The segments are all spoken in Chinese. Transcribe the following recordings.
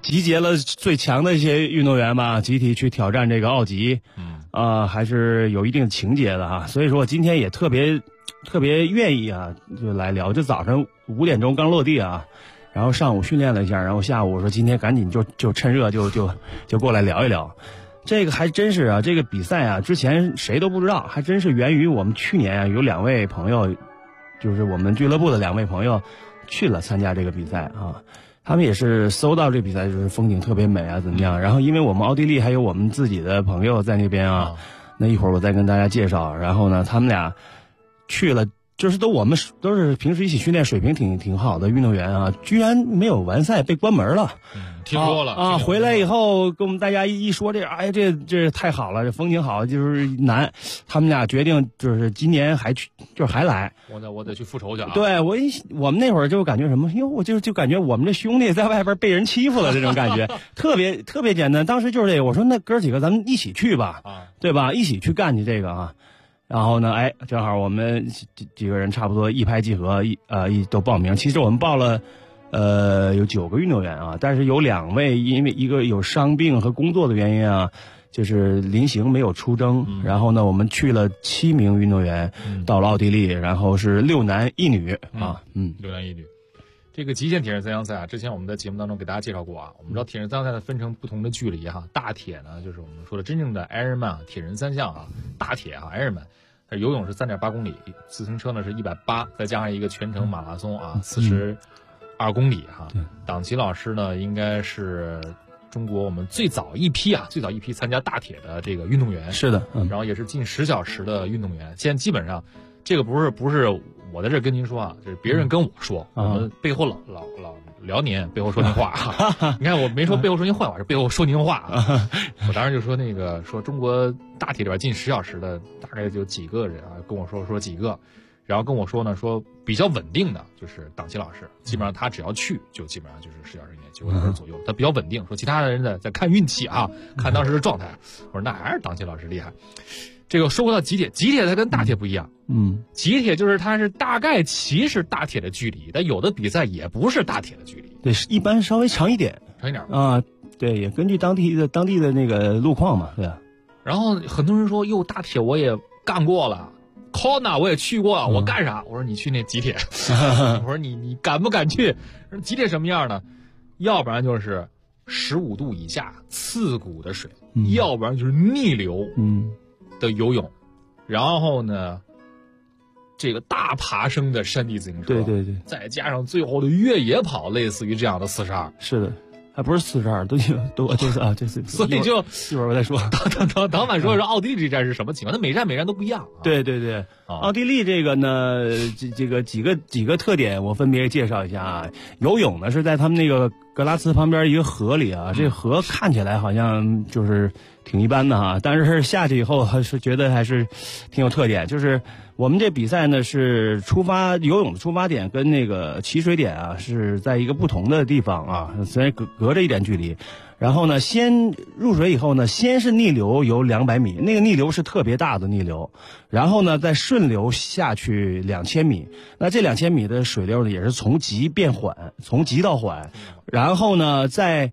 集结了最强的一些运动员吧，集体去挑战这个奥级，还是有一定情节的哈。所以说我今天也特别愿意啊，就来聊。就早上5点钟刚落地啊，然后上午训练了一下，然后下午我说今天赶紧就趁热就过来聊一聊。这个还真是啊，这个比赛啊，之前谁都不知道，还真是源于我们去年啊，有2位朋友，就是我们俱乐部的2位朋友去了参加这个比赛啊。他们也是搜到这比赛，就是风景特别美啊，怎么样？然后因为我们奥地利还有我们自己的朋友在那边啊，那一会儿我再跟大家介绍。然后呢，他们俩去了。就是我们都是平时一起训练，水平挺好的运动员啊，居然没有完赛，被关门了。 听说了啊！回来以后跟我们大家一说这，哎，这太好了，这风景好，就是难。他们俩决定就是今年还去，就是还来。 我得去复仇去啊！ 对，我们那会儿就感觉什么？哟，我就感觉我们这兄弟在外边被人欺负了这种感觉，特别简单。当时就是这个，我说那哥几个咱们一起去吧，对吧？一起去干去这个啊。然后呢，哎，正好我们几个人差不多一拍即合，都报名。其实我们报了，有9个运动员啊，但是有2位因为一个有伤病和工作的原因啊，就是临行没有出征。然后呢，我们去了7名运动员到了奥地利，然后是6男1女啊，6 男1女。这个极限铁人三项赛啊，之前我们在节目当中给大家介绍过啊。我们知道铁人三项赛分成不同的距离哈，大铁呢就是我们说的真正的 Ironman 铁人三项啊，大铁啊 Ironman。游泳是3.8公里，自行车呢是180，再加上一个全程马拉松啊，42公里哈。党旗老师呢应该是中国我们最早一批参加大铁的这个运动员。 是的， 然后也是近10小时的运动员。现在基本上这个不是我在这跟您说啊，这是别人跟我说，我们背后老聊您，背后说您话啊。你看我没说背后说您坏话，是背后说您话啊。我当时就说说中国大铁里边近10小时的大概就几个人啊，跟我说几个，然后跟我说呢，说比较稳定的就是党旗老师，基本上他只要去就基本上就是10小时以内9个小时左右，他比较稳定。说其他的人在看运气啊，看当时的状态。我说那还是党旗老师厉害。这个说回到极铁它跟大铁不一样，极铁就是它是大概其是大铁的距离，但有的比赛也不是大铁的距离， 对，一般稍微长一点啊，对，也根据当地的那个路况嘛，对。 然后很多人说，哟，大铁我也干过了 ，Kona 我也去过了，我干啥？我说你去那极铁，我说你敢不敢去？极铁什么样呢？要不然就是15度以下刺骨的水，要不然就是逆流，的游泳，然后呢，这个大爬升的山地自行车， 对， 再加上最后的越野跑，类似于这样的42， 是的，还不是42，都就是啊，这是， 所以就一会儿我再说。 党板说奥地利这站是什么情况？它每站都不一样。 对，奥地利这个呢，这个几个特点我分别介绍一下啊。游泳呢是在他们那个格拉茨旁边一个河里啊，这河看起来好像就是挺一般的哈，但是下去以后还是觉得还是挺有特点。就是我们这比赛呢是游泳的出发点跟那个起水点啊是在一个不同的地方啊，虽然隔着一点距离。然后呢，先入水以后呢，先是逆流游200米，那个逆流是特别大的逆流，然后呢再顺流下去2000米。那这2000米的水流呢也是从急变缓，从急到缓，然后呢再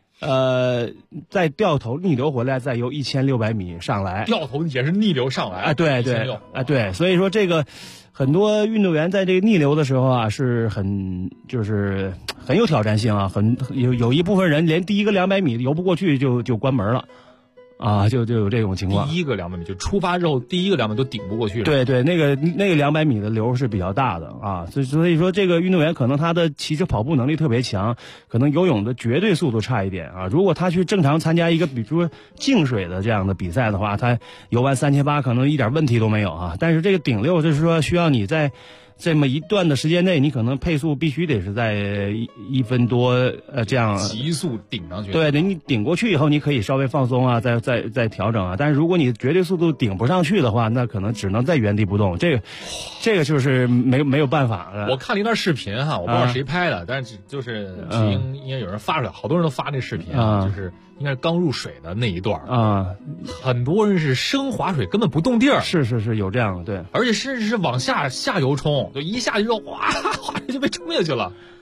掉头逆流回来，再游1600米上来， 掉头也是逆流上来啊，对，所以说这个很多运动员在这个逆流的时候啊，是很有挑战性啊，有一部分人连第一个200米游不过去就关门了。啊，就有这种情况。 第一个200米就出发之后，第一个200米都顶不过去了。 对，那个200米的流是比较大的啊，所以说这个运动员可能他的其实跑步能力特别强，可能游泳的绝对速度差一点啊。如果他去正常参加一个比如说净水的这样的比赛的话，他游完3800可能一点问题都没有啊。但是这个顶流就是说需要你在这么一段的时间内，你可能配速必须得是在1分多这样急速顶上去。 对，你顶过去以后，你可以稍微放松啊，再调整啊。但是如果你绝对速度顶不上去的话，那可能只能在原地不动。这个就是没有办法了。 我看了一段视频哈，我不知道谁拍的，但是就是应该有人发出来，好多人都发那视频啊，就是应该是刚入水的那一段啊，很多人是生划水，根本不动地儿。 是有这样的，对， 而且甚至是往下游冲。就一下去之后，哗就被冲下去了。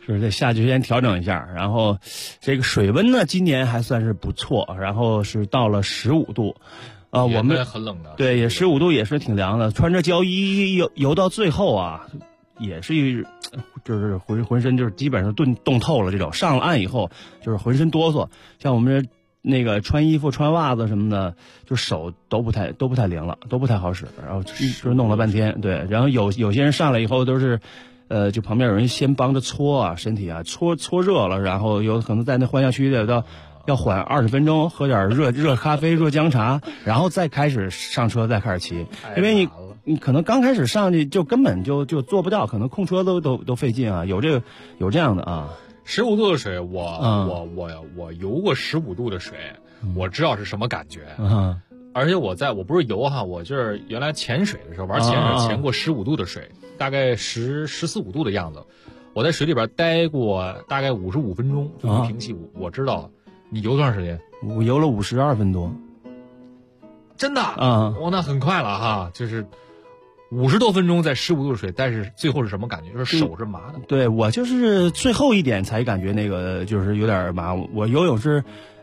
是这下去先调整一下，然后这个水温呢，今年还算是不错，然后是到了15度，我们很冷的， 对，也15度也是挺凉的，穿着胶衣游到最后啊，也是就是浑身就是基本上冻透了这种，上了岸以后就是浑身哆嗦，像我们那个穿衣服穿袜子什么的，就手都不太灵了，都不太好使，然后就是弄了半天，对，然后有些人上来以后都是。就旁边有人先帮着搓啊，身体啊搓热了，然后有可能在那欢笑区的要缓20分钟，喝点热咖啡、热姜茶，然后再开始上车，再开始骑。因为你可能刚开始上去就根本就做不到，可能控车都费劲啊，有这样的啊。 15度的水，我游过15度的水，我知道是什么感觉。而且我不是游哈，我就是原来潜水的时候玩潜水潜过15度的水，大概14、15度的样子。我在水里边待过大概55分钟就能平气。我知道你游多长时间？ 我游了52分多。 真的？那很快了哈，就是50多分钟在15度的水，但是最后是什么感觉？就是手是麻的。 对，我就是最后一点才感觉那个就是有点麻。我游泳是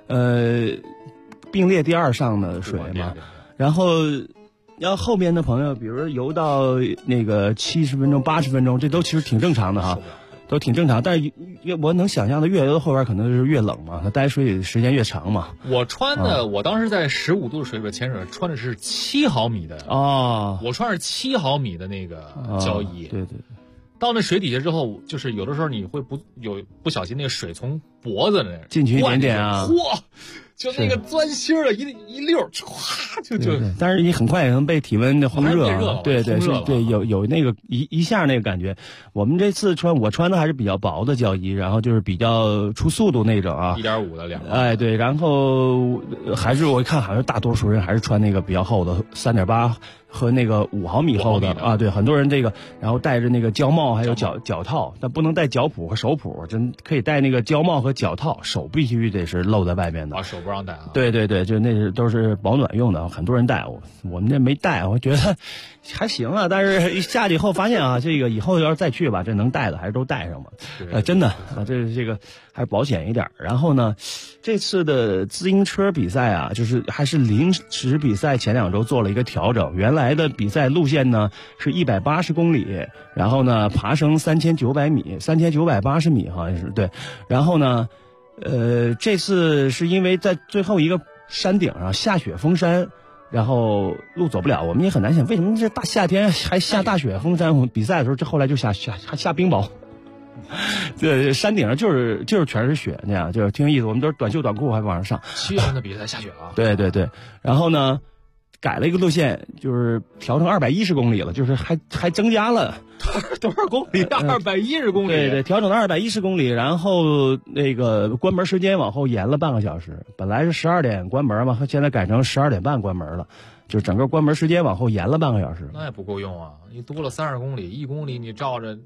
并列第2上的水嘛，然后要后边的朋友，比如说游到那个70分钟、80分钟，这都其实挺正常的哈，都挺正常。但是我能想象的，越游到后边可能就是越冷嘛，它待水里的时间越长嘛。 我当时在15度的水里边潜水，穿的是7毫米的我穿着7毫米的那个胶衣。 对。 到那水底下之后，就是有的时候你会不小心那个水从脖子那进去一点点啊， 嚯！就那个钻心的一溜，唰就， 但是你很快也能被体温的烘热，对，有那个一下那个感觉。我们这次我穿的还是比较薄的胶衣，然后就是比较出速度那种啊 ，1.5的2个， 哎对，然后还是我一看好像大多数人还是穿那个比较厚的3.8和那个5毫米厚的啊，对，很多人这个然后戴着那个胶帽还有脚套，但不能戴脚蹼和手蹼，真可以戴那个胶帽和脚套，手必须得是露在外面的。 手不让戴啊？ 对，就那都是保暖用的，很多人戴，我们这没戴，我觉得还行啊。但是一下去以后发现啊，这个以后要是再去吧，这能戴的还是都戴上吧。真的这个还是保险一点。然后呢，这次的自行车比赛啊，就是还是临时比赛，前2周做了一个调整。原来的比赛路线呢是180公里，然后呢爬升3900米，3980米好像是对。然后呢。这次是因为在最后一个山顶上下雪封山，然后路走不了，我们也很难想为什么这大夏天还下大雪封山。比赛的时候，这后来就下冰雹，对，山顶上就是全是雪那样，就是挺有意思。我们都是短袖短裤还往上上。 7月份的比赛下雪了。 对，然后呢？改了一个路线，就是调成210公里了，就是还增加了多少公里？210公里。 对，调整到210公里，然后那个关门时间往后延了半个小时，本来是12点关门嘛，现在改成12点半关门了，就整个关门时间往后延了半个小时。 那也不够用啊！你多了30公里，1公里你照着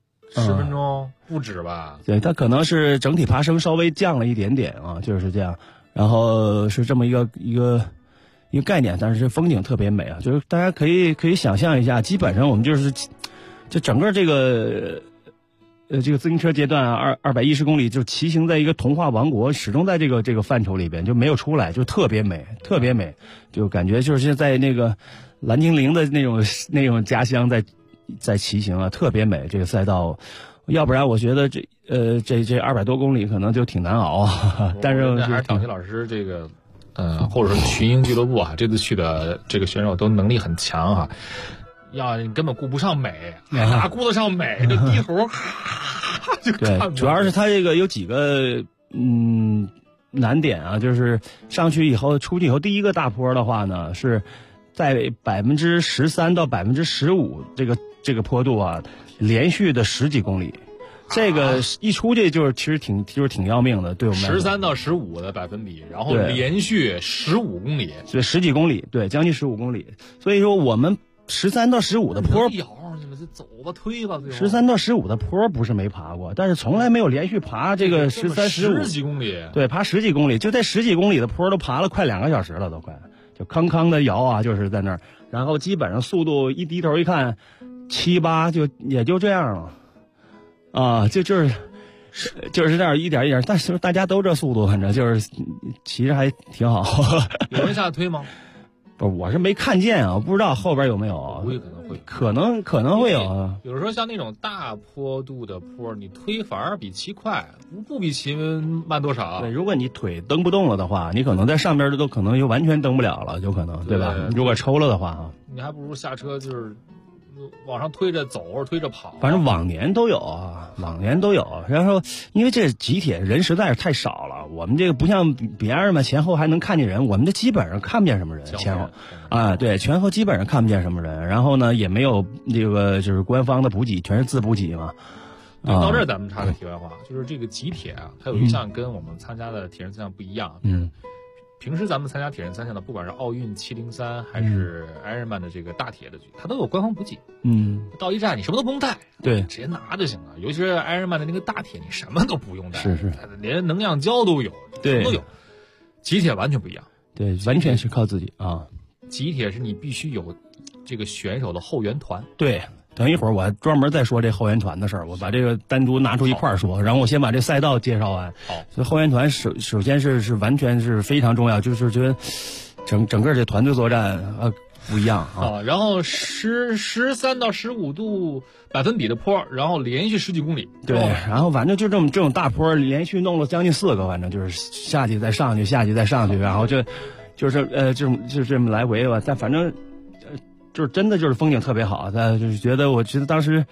10分钟，不止吧？ 对，它可能是整体爬升稍微降了一点点啊，就是这样。然后是这么一个概念，但是风景特别美啊！就是大家可以想象一下，基本上我们就整个这个这个自行车阶段啊，210公里就騎行在一个童话王国，始终在这个范畴里边就没有出来，就特别美，就感觉就是在那个蓝精灵的那种家乡在骑行啊，特别美这个赛道。要不然我觉得这200多公里可能就挺难熬啊。但是还是党学老师这个。或者说群英俱乐部啊，这次去的这个选手都能力很强哈，你根本顾不上美，哪顾得上美？就低头就看。 对，主要是他这个有几个难点啊，就是上去以后出去以后，第一个大坡的话呢，是在13%到15%这个坡度啊，连续的10几公里。这个一出去其实挺要命的，对我们 13到15的百分比，然后连续15公里， 对，10几公里，对，将近15公里。所以说我们13到15的坡， 摇你们就走吧，推吧 ，13到15的坡不是没爬过，但是从来没有连续爬这个13、15 10几公里， 对，爬10几公里，就在10几公里的坡都爬了快2个小时了，都快，就康康的摇啊，就是在那儿，然后基本上速度一低头一看，7、8也就这样了。啊，就是就是这样一点一点，但是大家都这速度，反正就是其实还挺好。 有人下推吗？ 不，我是没看见啊，不知道后边有没有。 估计可能会， 可能会有啊。 有时候像那种大坡度的坡，你推反而比骑快，不比骑慢多少。 对，如果你腿蹬不动了的话，你可能在上边都可能就完全蹬不了了，有可能，对吧？如果抽了的话啊， 你还不如下车就是往上推着走或者推着跑。 反正往年都有啊，往年都有。然后因为这集铁人实在是太少了，我们这个不像别人嘛，前后还能看见人，我们这基本上看不见什么人，前后啊，对，前后基本上看不见什么人。然后呢，也没有这个就是官方的补给，全是自补给嘛。 到这儿咱们插个题外话，就是这个集铁啊，它有一项跟我们参加的铁人三项不一样。平时咱们参加铁人三项的，不管是奥运703还是 Ironman 的这个大铁的局，它都有官方补给。到一站你什么都不用带， 对， 直接拿就行了。尤其是 Ironman 的那个大铁，你什么都不用带， 是， 连能量胶都有， 对， 什么都有。集铁完全不一样， 对，完全是靠自己啊。 集铁是你必须有这个选手的后援团， 对。等一会儿我专门再说这后援团的事儿，我把这个单独拿出一块儿说，然后我先把这赛道介绍完。 好， 所以后援团首先是完全是非常重要，就是觉得整个这团队作战不一样啊。 然后13到15度百分比的坡，然后连续10几公里。 对，然后反正就这种大坡连续弄了将近4个，反正就是下去再上去，下去再上去，然后就是这么来回吧。但反正。就是真的就是风景特别好，就是我觉得当时，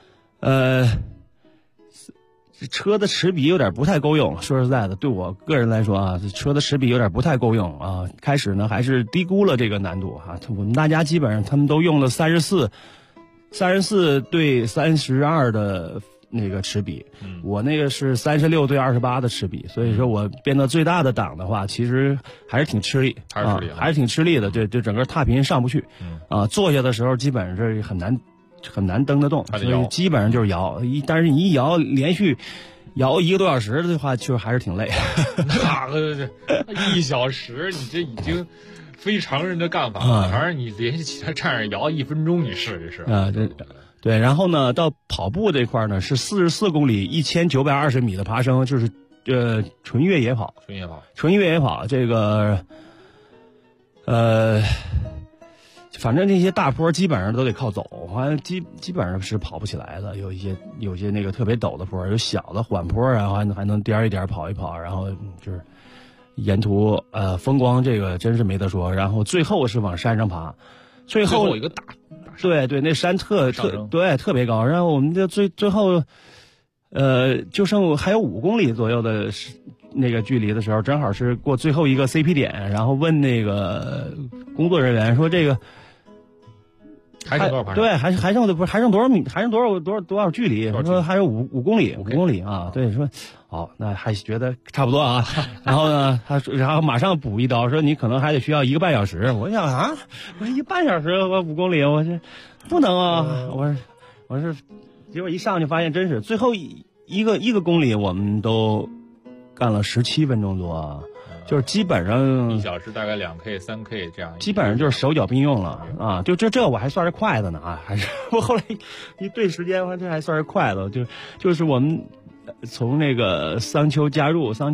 车的齿比有点不太够用。说实在的，对我个人来说啊，车的齿比有点不太够用啊。开始呢还是低估了这个难度啊。我们大家基本上他们都用了34对32的那个齿比，我那个是36对28的齿比，所以说我变到最大的档的话，其实还是挺吃力，还是挺吃力的。对，就整个踏频上不去，坐下的时候基本上是很难蹬得动，所以基本上就是摇。但是你一摇连续摇1个多小时的话，就还是挺累。 那个1小时，你这已经非常人的干法了。反正你连续起来站着摇1分钟，你试一试啊， 对，然后呢，到跑步这块呢是44公里1920米的爬升，就是纯越野跑。这个反正那些大坡基本上都得靠走，好像基本上是跑不起来的。有些那个特别陡的坡，有小的缓坡，然后还能颠一颠跑一跑，然后就是沿途风光这个真是没得说。然后最后是往山上爬，最后一个大。 对，那山特别高，然后我们就最后，就剩还有5公里左右的那个距离的时候，正好是过最后一个 CP 点，然后问那个工作人员说这个还剩多少爬？ 对，还剩多少米？还剩多少距离？说还有5公里，5公里啊！对，说好，那还觉得差不多啊。然后呢，然后马上补一刀，说你可能还得需要1个半小时。我想啊，我说1半小时我5公里，我这不能啊！我是，结果一上去发现真是最后一个公里我们都干了17分钟多。就是基本上 1小时大概2K 3K 这样， 基本上就是手脚并用了啊！就这我还算是快的呢啊！还是我后来一对时间，这还算是快的。就是我们从那个桑丘加入从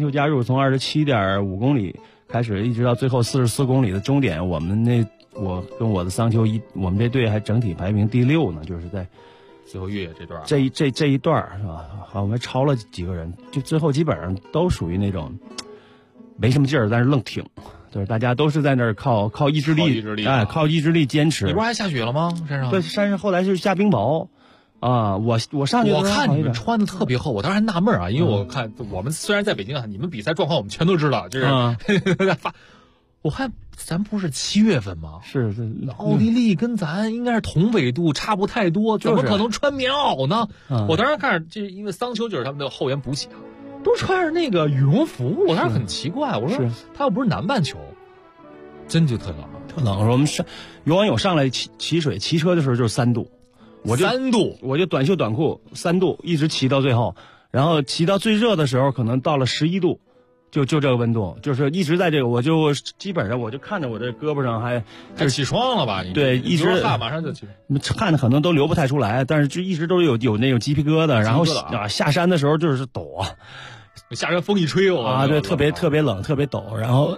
27.5公里开始，一直到最后44公里的终点，我跟我的桑丘我们这队还整体排名第6呢，就是在最后越野这段这一段是吧？好，我们超了几个人，就最后基本上都属于那种。没什么劲儿，但是愣挺，就是大家都是在那儿靠意志力，靠意志力坚持。 你不是还下雪了吗？山上？ 对，山上后来就是下冰雹，啊，我上去， 我看你们穿的特别厚，我当时还纳闷啊，因为我看我们虽然在北京啊，你们比赛状况我们全都知道，就是我看咱不是7月份吗？ 是奥地利跟咱应该是同纬度，差不太多，怎么可能穿棉袄呢？我当时看着，就是因为桑丘就是他们的后援补给啊。都穿着那个羽绒服，我当时很奇怪，我说他又不是南半球，真就特冷， 特冷。我们有网友上来骑水，骑车的时候就是3度，我就短袖短裤3度，一直骑到最后，然后骑到最热的时候可能到了11度， 就这个温度，就是一直在这个，我就基本上我就看着我这胳膊上还起霜了吧？ 对，一直汗马上就起， 汗的可能都流不太出来，但是就一直都有那种鸡皮疙瘩，然后下山的时候就是抖啊， 下山风一吹对，特别冷，特别抖，然后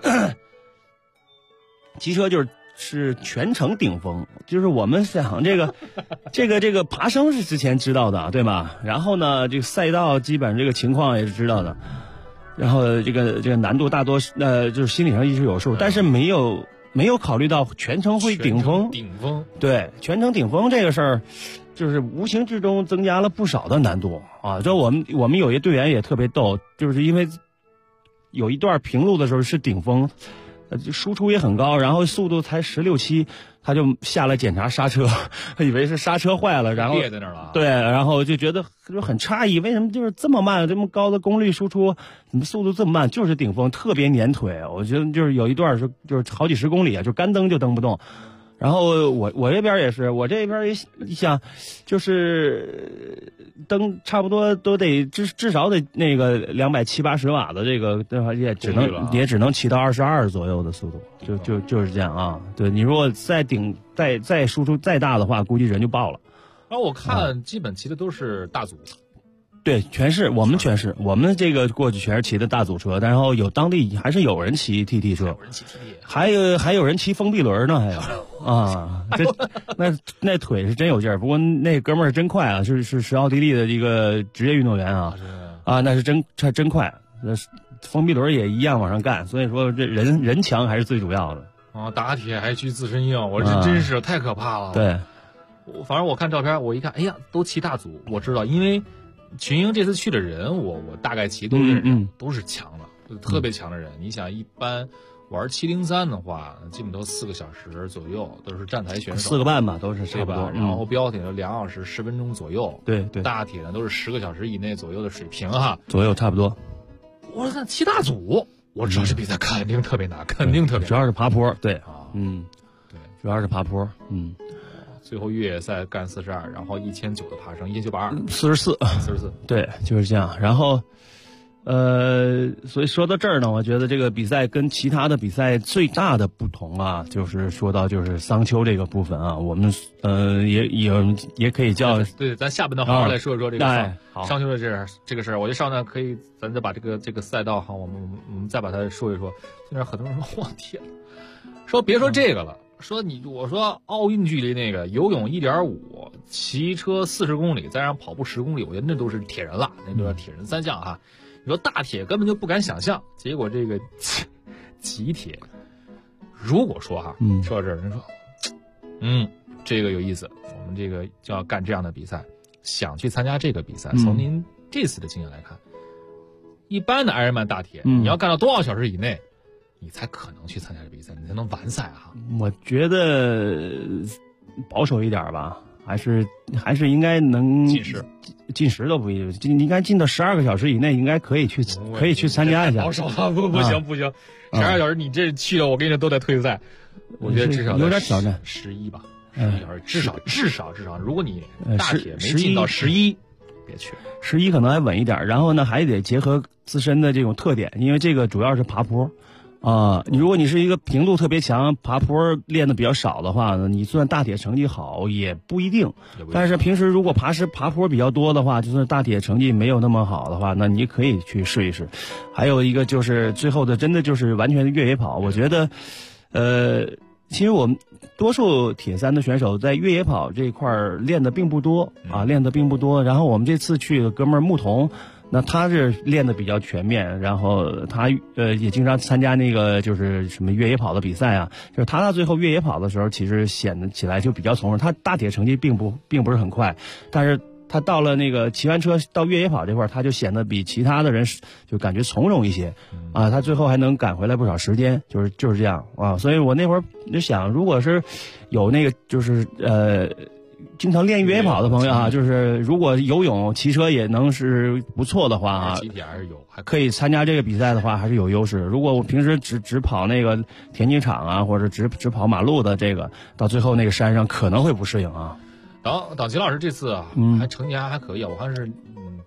骑车是全程顶风，就是我们想这个爬升是之前知道的，对吧？然后呢，这个赛道基本上这个情况也是知道的。然后这个难度大多就是心理上一直有数，但是没有考虑到全程会顶风。对，全程顶风这个事儿，就是无形之中增加了不少的难度啊。就我们有一队员也特别逗，就是因为有一段平路的时候是顶风，输出也很高，然后速度才16、17。他就下来检查刹车，他以为是刹车坏了，然后裂在那儿了。 对，然后就觉得就很诧异，为什么就是这么慢，这么高的功率输出，怎么速度这么慢？就是顶风，特别粘腿。我觉得就是有一段就是好几十公里啊，就干蹬就蹬不动。然后我这边也是，我这边一想，就是蹬差不多都得至少得那个270、80瓦的这个，也只能骑到22左右的速度，就是这样啊。对，你如果再输出再大的话，估计人就爆了。 然后我看基本骑的都是大组。 对，我们我们这个过去全是骑的大组车，然后当地还是有人骑 TT 车，还有人骑封闭轮呢，还有啊，那腿是真有劲儿。不过那哥们儿真快啊，是奥地利的一个职业运动员啊，那是真快，封闭轮也一样往上干。所以说这人强还是最主要的啊。打铁还需自身硬，我这真是太可怕了。 对， 反正我看照片，我一看，哎呀，都骑大组，我知道，因为群英这次去的人，我大概骑都是强的，特别强的人。你想，一般玩703的话，基本都4个小时左右，都是站台选手， 4个半吧，都是差不多。 然后标铁的2小时10分钟左右， 对， 大铁呢都是10个小时以内左右的水平哈， 左右差不多。 我看骑大组，我知道这比赛肯定特别难，肯定特别难， 主要是爬坡，对啊， 对，主要是爬坡， 最后越野赛干42，然后1900的爬升，1982 44，对，就是这样。然后，所以说到这儿呢，我觉得这个比赛跟其他的比赛最大的不同啊，就是说到就是桑丘这个部分啊，我们也可以叫对，咱下半段好好来说一说这个桑丘的这个事儿。我觉得上段可以，咱再把这个赛道哈，我们再把它说一说。现在很多人说，我天，说别说这个了。我说奥运距离那个游泳1.5，骑车40公里，再让跑步10公里，我觉得那都是铁人了，那都是铁人3项哈。你说大铁根本就不敢想象，结果这个极铁，如果说哈，说到这儿，人说，这个有意思，我们这个就要干这样的比赛，想去参加这个比赛。从您这次的经验来看，一般的艾尔曼大铁，你要干到多少小时以内？你才可能去参加这比赛，你才能完赛哈。 我觉得保守一点吧，还是应该能进食都不一定，应该进到12个小时以内，应该可以去参加一下。 保守了，不行，12小时你这去了，我跟你说都得退赛。我觉得至少有点挑战 ，11吧，11小时至少，如果你大铁没进到11，别去 ，11可能还稳一点。然后呢，还得结合自身的这种特点，因为这个主要是爬坡。如果你是一个平度特别强，爬坡练的比较少的话呢，你算大铁成绩好也不一定。但是平时如果爬坡比较多的话，就算大铁成绩没有那么好的话，那你可以去试一试。还有一个就是最后的，真的就是完全的越野跑。我觉得，其实我们多数铁三的选手在越野跑这一块练的并不多啊，然后我们这次去的哥们儿牧童。那他是练的比较全面，然后他也经常参加那个就是什么越野跑的比赛啊，就是他到最后越野跑的时候，其实显得起来就比较从容。他大铁成绩并不是很快，但是他到了那个骑完车到越野跑这块，他就显得比其他的人就感觉从容一些啊。他最后还能赶回来不少时间，就是这样啊。所以我那会儿就想，如果是有那个就是经常练越野跑的朋友啊，就是如果游泳、骑车也能是不错的话啊，还可以参加这个比赛的话，还是有优势。如果我平时只跑那个田径场啊，或者只跑马路的这个，到最后那个山上可能会不适应啊。 党齐老师这次啊，还成绩还可以啊，我看是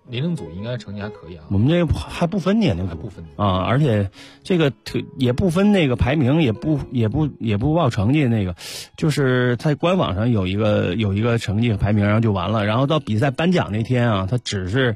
年龄组应该成绩还可以啊。 我们这个还不分年龄组， 还不分啊，而且这个也不分那个排名，也不报成绩，那个就是在官网上有一个成绩和排名，然后就完了。然后到比赛颁奖那天啊，它只是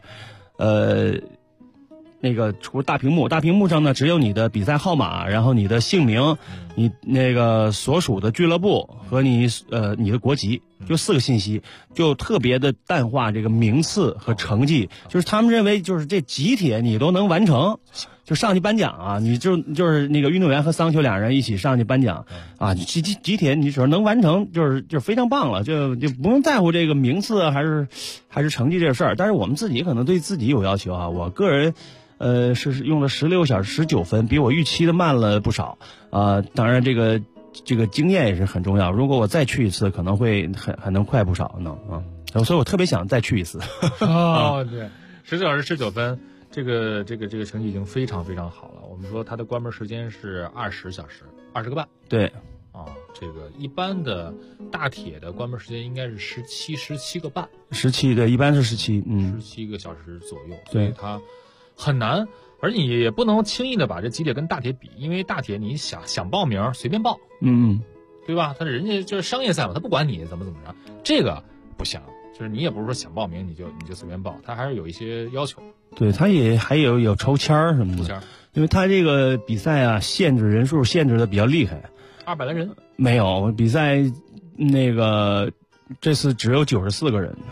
那个除了大屏幕上呢只有你的比赛号码，然后你的姓名，你那个所属的俱乐部和你的国籍，就4个信息，就特别的淡化这个名次和成绩，就是他们认为就是这集铁你都能完成，就上去颁奖啊，你就是那个运动员和桑丘两人一起上去颁奖啊，集铁你只要能完成就非常棒了，就不用在乎这个名次还是成绩这事儿。但是我们自己可能对自己有要求啊，我个人是用了16小时19分，比我预期的慢了不少啊。当然这个经验也是很重要，如果我再去一次可能会还能快不少呢啊，所以我特别想再去一次。 哦，对，16小时19分，这个成绩已经非常非常好了。我们说它的关门时间是20小时20个半。 对啊，这个一般的大铁的关门时间应该是17个半。 17，对，一般是17 ，17个小时左右。 对， 所以它很难，而你也不能轻易的把这集铁跟大铁比，因为大铁你想报名随便报，对吧？他人家就是商业赛嘛，他不管你怎么着，这个不行，就是你也不是说想报名你就随便报，他还是有一些要求。 对，他也还有抽签儿什么的， 抽签儿， 因为他这个比赛啊，人数限制的比较厉害 ，200来人没有比赛，那个这次只有94个人。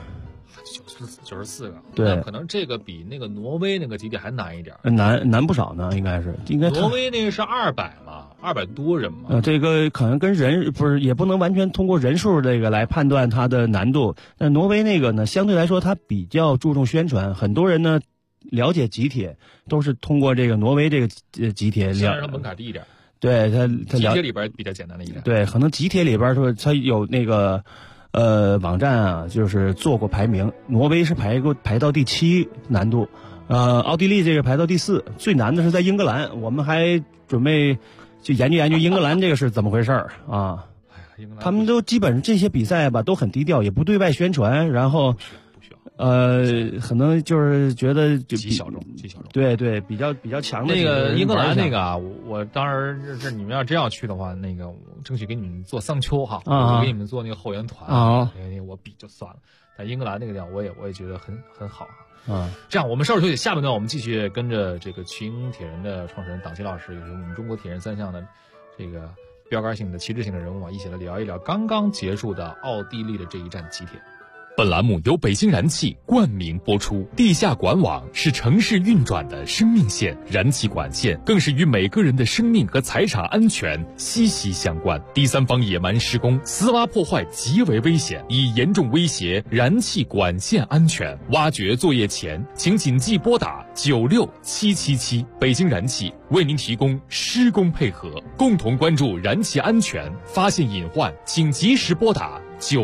94个， 对， 那可能这个比那个挪威那个集铁还难一点， 难不少呢，应该挪威那个是200嘛，200多人嘛， 这个可能跟人不是，也不能完全通过人数这个来判断它的难度。但挪威那个呢，相对来说它比较注重宣传，很多人呢了解集铁都是通过这个挪威这个集铁， 虽然它门槛低一点， 对它集铁里边比较简单的一点， 对，可能集铁里边说它有那个。网站啊，就是做过排名，挪威是排到第7难度，奥地利这个排到第4，最难的是在英格兰，我们还准备去研究英格兰这个是怎么回事啊。他们都基本上这些比赛吧都很低调，也不对外宣传，然后可能就是觉得就极小众， 对，比较强的那个英格兰那个啊，我当然这你们要真要去的话，那个我争取给你们做桑丘哈，我给你们做那个后援团啊，我比就算了。但英格兰那个地方，我也觉得很好啊。这样我们稍事休息，下半段我们继续跟着这个群英铁人的创始人党琦老师，也是我们中国铁人3项的这个标杆性的旗帜性的人物啊，一起来聊一聊刚刚结束的奥地利的这一站集铁。 本栏目由北京燃气冠名播出。地下管网是城市运转的生命线，燃气管线更是与每个人的生命和财产安全息息相关。第三方野蛮施工、私挖破坏极为危险，已严重威胁燃气管线安全。挖掘作业前，请谨记拨打96777。北京燃气为您提供施工配合，共同关注燃气安全，发现隐患请及时拨打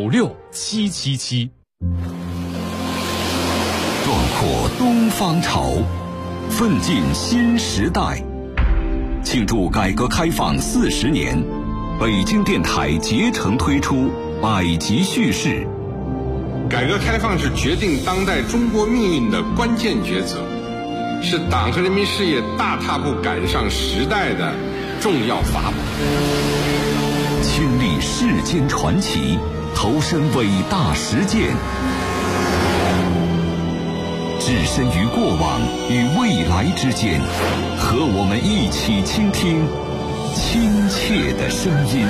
96777。 壮阔东方潮，奋进新时代。庆祝改革开放40年，北京电台竭诚推出百集叙事。 改革开放是决定当代中国命运的关键抉择，是党和人民事业大踏步赶上时代的重要法宝。 亲历世间传奇，投身伟大实践，置身于过往与未来之间，和我们一起倾听亲切的声音。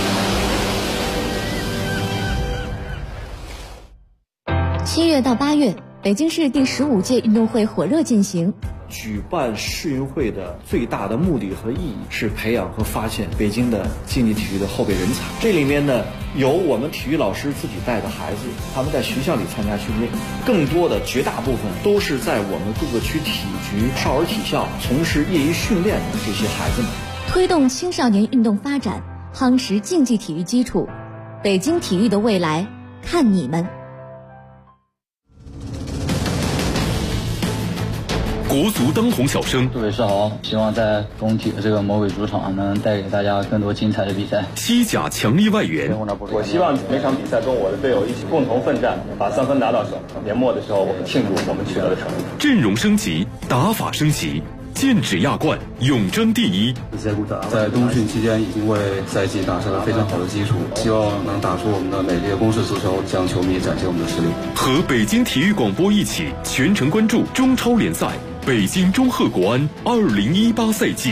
7月到8月，北京市第15届运动会火热进行。 举办世运会的最大的目的和意义是培养和发现北京的竞技体育的后备人才。这里面呢，有我们体育老师自己带的孩子，他们在学校里参加训练，更多的绝大部分都是在我们各个区体局、少儿体校从事业余训练的这些孩子们。 推动青少年运动发展，夯实竞技体育基础，北京体育的未来看你们。 国足当红小生。 杜伟世豪，希望在工体的这个魔鬼主场能带给大家更多精彩的比赛。 西甲强力外援， 我希望每场比赛中我的队友一起共同奋战，把3分拿到手。年末的时候，我们庆祝我们取得的成绩。 阵容升级，打法升级，剑指亚冠，永争第一。 在冬训期间已经为赛季打下了非常好的基础，希望能打出我们的美丽的攻势足球，向球迷展现我们的实力。 和北京体育广播一起全程关注中超联赛北京中赫国安2018赛季。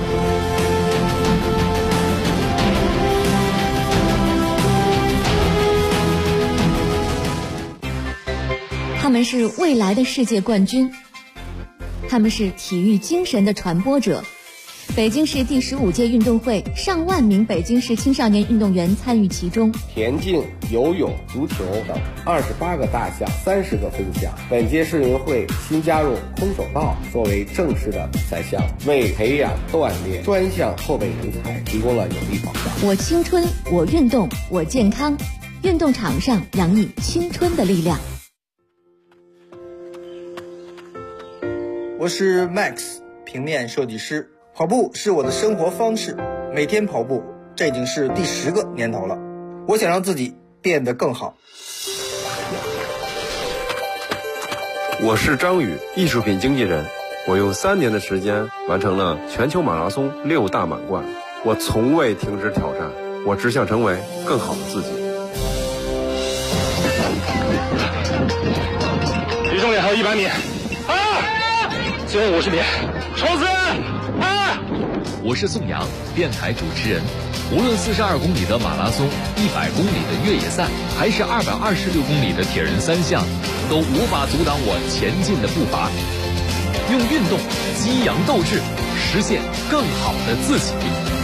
他们是未来的世界冠军，他们是体育精神的传播者。北京市第15届运动会，上万名北京市青少年运动员参与其中。 田径、游泳、足球等28个大项，30个分项。本届世运会新加入空手道作为正式的比赛项目，为培养锻炼专项后备人才提供了有力保障。 我青春，我运动，我健康。运动场上洋溢青春的力量。 我是 Max， 平面设计师。跑步是我的生活方式，每天跑步，这已经是第10个年头了。我想让自己变得更好。 我是张宇，艺术品经纪人。我用3年的时间完成了全球马拉松6大满贯。我从未停止挑战，我只想成为更好的自己。 离终点还有100米，最后50米，冲刺！ 我是宋阳，电台主持人。无论42公里的马拉松、100公里的越野赛，还是226公里的铁人3项，都无法阻挡我前进的步伐。用运动激扬斗志，实现更好的自己。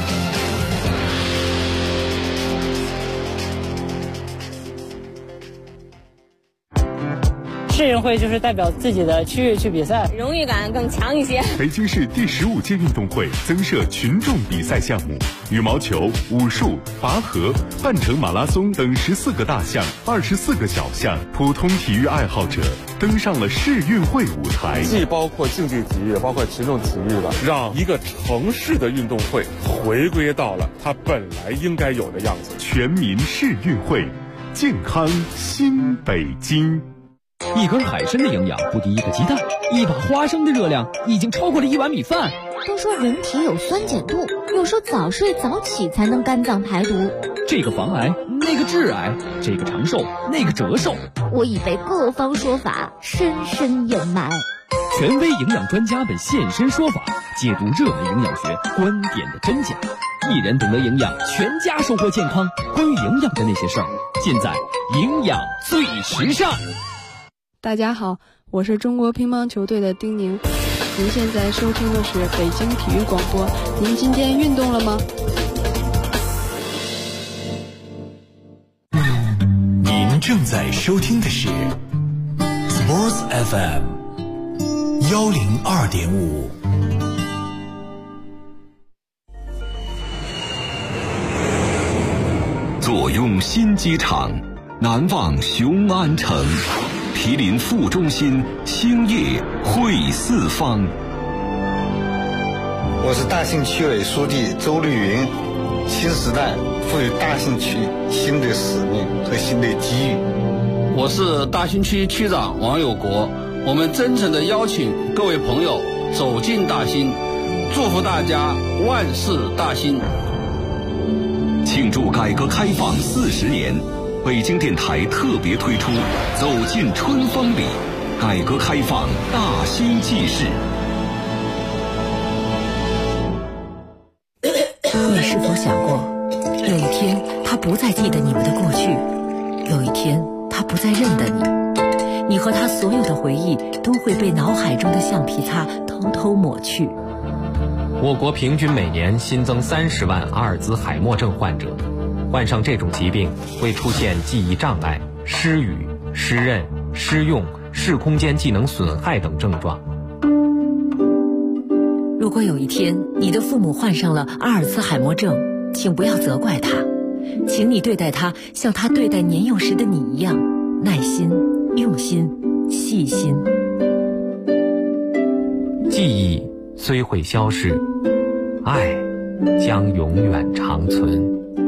世运会就是代表自己的区域去比赛， 荣誉感更强一些。 北京市第15届运动会增设群众比赛项目，羽毛球、武术、拔河、半程马拉松等14个大项，24个小项，普通体育爱好者登上了世运会舞台。 既包括竞技体育，包括群众体育了，让一个城市的运动会回归到了它本来应该有的样子。 全民世运会，健康新北京。 一根海参的营养不敌一个鸡蛋，一把花生的热量已经超过了1碗米饭。 都说人体有酸碱度，又说早睡早起才能肝脏排毒。 这个防癌，那个致癌，这个长寿，那个折寿。 我已被各方说法深深掩埋。 权威营养专家们现身说法，解读热门营养学观点的真假。一人懂得营养，全家收获健康。关于营养的那些事儿，尽在营养最时尚。 大家好，我是中国乒乓球队的丁宁。您现在收听的是北京体育广播。您今天运动了吗？ 您正在收听的是 Sports FM 102.5。 坐拥新机场，难忘雄安城。毗邻副中心，兴业汇四方。 我是大兴区委书记周绿云。新时代赋予大兴区新的使命和新的机遇。 我是大兴区区长王有国。我们真诚地邀请各位朋友走进大兴，祝福大家万事大兴。 庆祝改革开放40年。北京电台特别推出《走进春风里》，改革开放大兴纪事。 你是否想过，有一天他不再记得你们的过去，有一天他不再认得你，你和他所有的回忆都会被脑海中的橡皮擦偷偷抹去。 我国平均每年新增30万阿尔兹海默症患者。患上这种疾病会出现记忆障碍、失语、失认、失用、视空间技能损害等症状。 如果有一天你的父母患上了阿尔兹海默症，请不要责怪他，请你对待他像他对待年幼时的你一样，耐心、用心、细心。 记忆虽会消逝，爱将永远长存。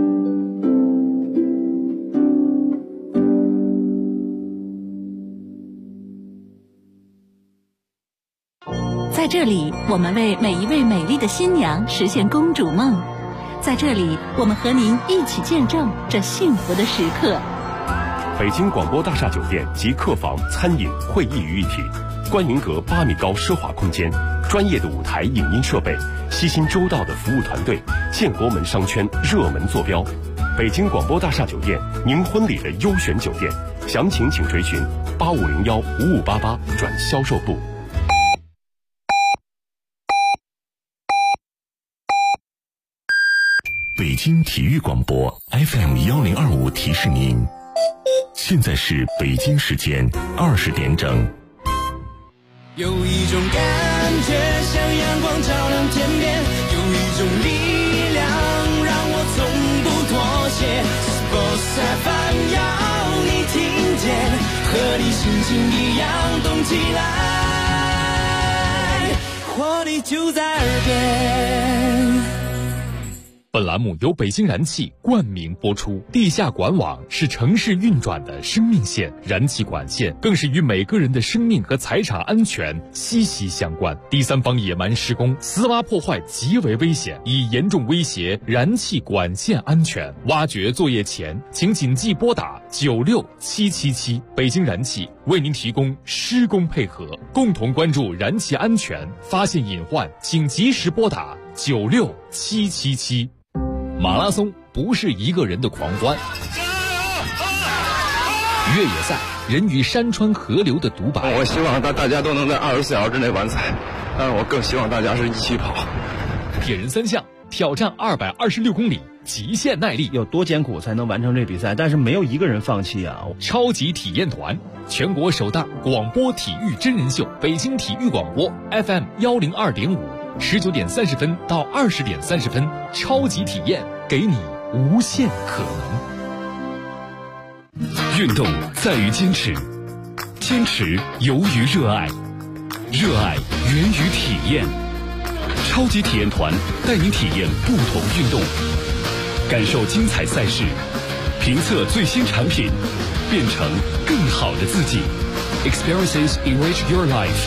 在这里，我们为每一位美丽的新娘实现公主梦。在这里，我们和您一起见证这幸福的时刻。 北京广播大厦酒店集客房、餐饮、会议于一体，观云阁8米高奢华空间，专业的舞台影音设备，悉心周到的服务团队，建国门商圈热门坐标。北京广播大厦酒店，您婚礼的优选酒店，详情请垂询8501-5588转销售部。 北京体育广播 FM1025提示您，现在是北京时间20点整。 有一种感觉像阳光照亮天边，有一种力量让我从不妥协。Sports FM 要你听见，和你心情一样动起来，活力就在耳边。 本栏目由北京燃气冠名播出。地下管网是城市运转的生命线，燃气管线更是与每个人的生命和财产安全息息相关。第三方野蛮施工、私挖破坏极为危险，已严重威胁燃气管线安全。挖掘作业前，请谨记拨打96777。北京燃气为您提供施工配合，共同关注燃气安全，发现隐患请及时拨打96777。马拉松不是一个人的狂欢，越野赛人与山川河流的独白。 我希望大家都能在24小时之内完赛，但是我更希望大家是一起跑。 铁人3项挑战226公里，极限耐力， 有多艰苦才能完成这比赛？但是没有一个人放弃啊！ 超级体验团，全国首档广播体育真人秀，北京体育广播 FM102.5，19点30分到20点30分，超级体验，给你无限可能。 运动在于坚持，坚持由于热爱，热爱源于体验。超级体验团带您体验不同运动，感受精彩赛事，评测最新产品，变成更好的自己。Experiences enrich your life。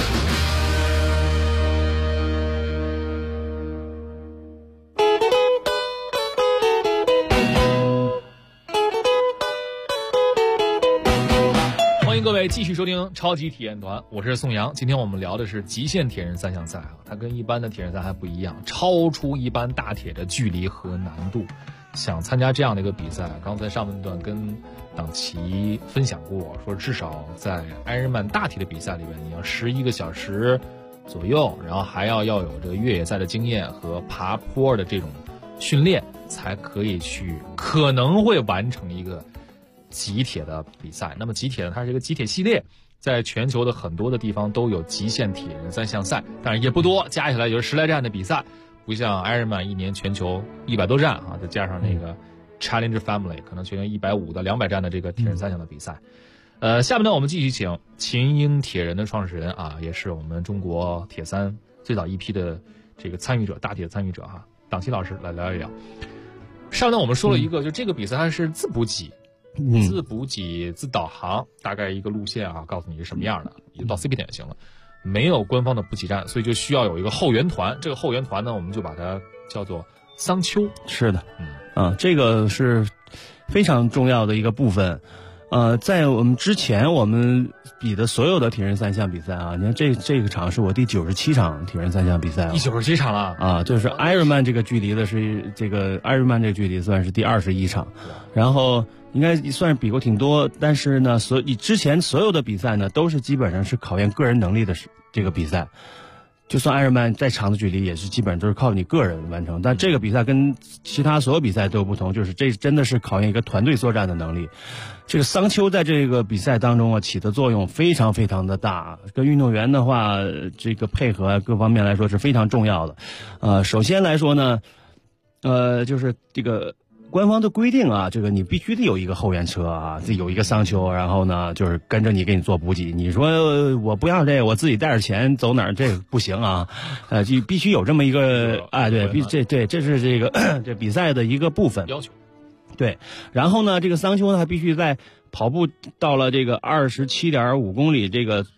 欢迎各位继续收听超级体验团，我是宋阳。今天我们聊的是极限铁人3项赛啊，它跟一般的铁人赛还不一样，超出一般大铁的距离和难度。想参加这样的一个比赛，刚才上半段跟党旗分享过，说至少在艾日曼大体的比赛里面，你要11个小时左右，然后还要有这个越野赛的经验和爬坡的这种训练，才可以去可能会完成一个极铁的比赛。那么极铁呢，它是一个极铁系列，在全球的很多的地方都有极限铁人3项赛，但是也不多，加起来就是10来站的比赛，不像 Ironman 一年全球100多站啊，再加上那个 Challenge Family 可能全球150到200站的这个铁人3项的比赛。下面呢，我们继续请秦英铁人的创始人啊，也是我们中国铁三最早一批的这个参与者，大铁参与者哈，党旗老师来聊一聊。上面我们说了一个，就这个比赛它是自补给。自补给、自导航，大概一个路线啊，告诉你是什么样的，你就到 CP 点就行了。没有官方的补给站，所以就需要有一个后援团。这个后援团呢，我们就把它叫做桑丘。 是的，这个是非常重要的一个部分。在我们之前我们比的所有的铁人3项比赛啊，你看这个场是我第97场铁人3项比赛了， 第97场了啊，就是 Ironman 这个距离的是这个 Ironman 这个距离算是第21场，然后应该算是比过挺多，但是呢，之前所有的比赛呢，都是基本上是考验个人能力的这个比赛。就算 Ironman 再长的距离，也是基本都是靠你个人完成。但这个比赛跟其他所有比赛都有不同，就是这真的是考验一个团队作战的能力。这个桑丘在这个比赛当中啊，起的作用非常非常的大。跟运动员的话，这个配合各方面来说是非常重要的。首先来说呢，就是这个官方的规定啊，这个你必须得有一个后援车啊，有一个桑丘，然后呢就是跟着你给你做补给。你说我不要这个，我自己带着钱走哪儿，这个不行啊，就必须有这么一个，哎，对，这是这个这比赛的一个部分要求。 对，然后呢，这个桑丘呢还必须在跑步到了这个27.5公里这个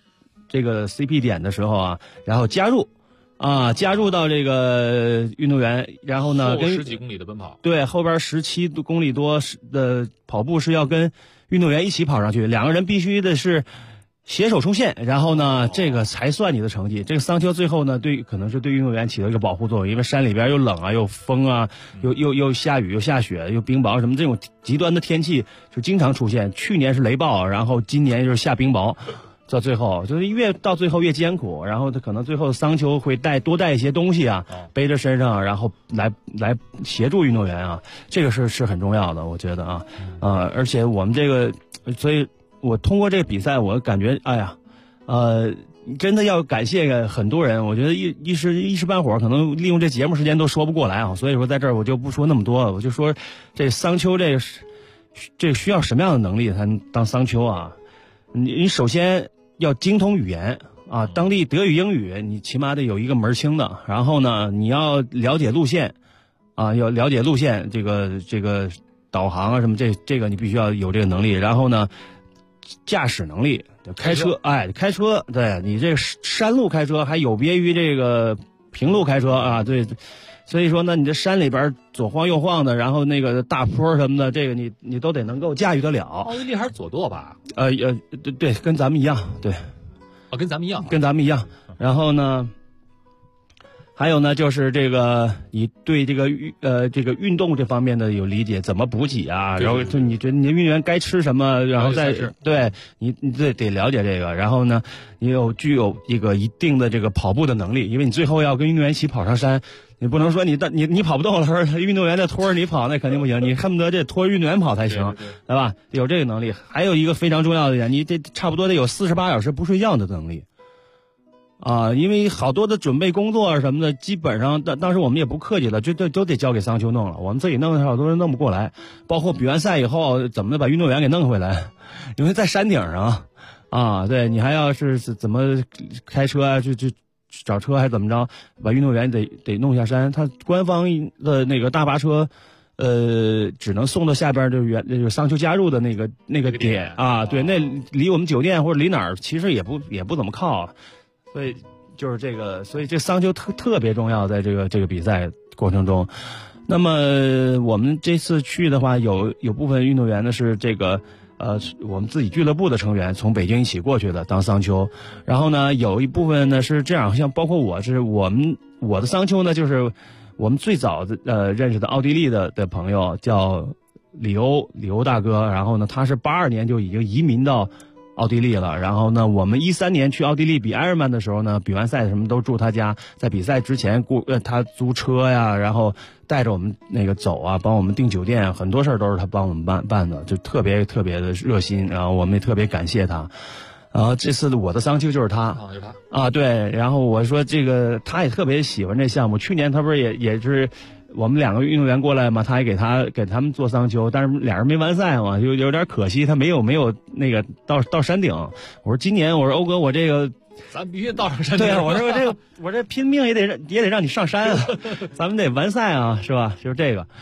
CP 点的时候啊，然后加入到这个运动员，然后呢跟 10几公里的奔跑， 对，后边17公里多的跑步是要跟运动员一起跑上去，两个人必须的是携手冲线，然后呢这个才算你的成绩。这个桑丘最后呢可能是对运动员起了一个保护作用，因为山里边又冷啊，又风啊，又下雨又下雪又冰雹，什么这种极端的天气就经常出现。去年是雷暴，然后今年就是下冰雹。到最后就是到最后越艰苦，然后他可能最后桑丘会多带一些东西啊，背着身上，然后来协助运动员啊，这个是很重要的，我觉得啊，而且我们这个，所以我通过这个比赛，我感觉哎呀，真的要感谢很多人，我觉得一时半会儿可能利用这节目时间都说不过来啊，所以说在这儿我就不说那么多了，我就说这桑丘这需要什么样的能力才能当桑丘啊？你首先要精通语言啊，当地德语、英语你起码得有一个门清的。然后呢，你要了解路线啊，要了解路线，这个导航啊什么，这个你必须要有这个能力。然后呢，驾驶能力，开车，开车，对你这山路开车还有别于这个平路开车啊，对。所以说呢，你这山里边左晃右晃的，然后那个大坡什么的，这个你都得能够驾驭得了。 奥地利还是左舵吧？ 对，跟咱们一样，对。 跟咱们一样。 然后呢，还有呢，就是这个你对这个运动这方面的有理解，怎么补给啊？然后就你觉得你的运动员该吃什么，然后对你得了解这个。然后呢，你具有一个一定的这个跑步的能力，因为你最后要跟运动员一起跑上山。你不能说你跑不动了，运动员在拖着你跑，那肯定不行。你恨不得这拖着运动员跑才行，对吧？有这个能力。还有一个非常重要的一点，你这差不多得有48小时不睡觉的能力啊，因为好多的准备工作什么的，基本上当时我们也不客气了，都得交给桑丘弄了。我们自己弄的好多人弄不过来，包括比完赛以后怎么把运动员给弄回来，因为在山顶上啊，对你还要是怎么开车啊，就找车还是怎么着，把运动员得弄下山。他官方的那个大巴车，只能送到下边就是桑丘加入的那个点啊。对，那离我们酒店或者离哪儿其实也不怎么靠，所以就是这个，所以这桑丘特别重要，在这个比赛过程中。那么我们这次去的话，有部分运动员呢是这个。我们自己俱乐部的成员从北京一起过去的当桑丘，然后呢，有一部分呢是这样，像包括我的桑丘呢，就是我们最早的认识的奥地利的朋友叫李欧大哥，然后呢，他是82年就已经移民到奥地利了，然后呢，我们13年去奥地利比埃尔曼的时候呢，比完赛什么都住他家，在比赛之前他租车呀，然后带着我们那个走啊，帮我们订酒店，很多事儿都是他帮我们办的，就特别特别的热心，然后我们也特别感谢他。然后这次我的桑丘就是他啊，对，然后我说这个他也特别喜欢这项目，去年他不是也是。我们2个运动员过来嘛，他也给他们做桑丘，但是俩人没完赛嘛，有点可惜，他没有那个到山顶。我说今年，我说欧哥，我这个咱必须到上山顶。 对啊，我说我这拼命也得让你上山啊，咱们得完赛啊，是吧？就是这个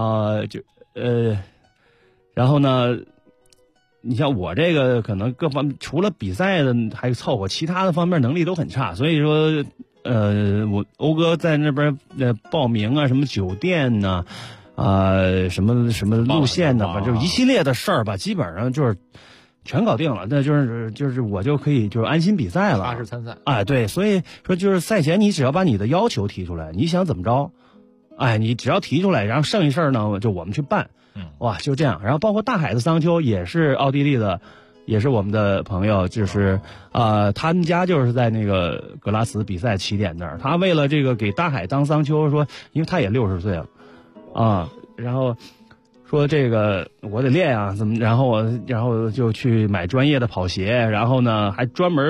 然后呢，你像我这个可能各方面除了比赛的还凑合，其他的方面能力都很差，所以说。我欧哥在那边报名啊，什么酒店呢，什么路线呢，反正就一系列的事儿吧，基本上就是全搞定了。那就是我就可以就是安心比赛了， 踏实参赛。 哎，对，所以说就是赛前你只要把你的要求提出来，你想怎么着，你只要提出来，然后剩一事儿呢就我们去办。哇，就这样。然后包括大海的桑丘也是奥地利的。也是我们的朋友，就是他们家就是在那个格拉茨比赛起点那儿。他为了这个给大海当桑丘，说因为他也60岁了然后说这个我得练啊，怎么？然后就去买专业的跑鞋，然后呢还专门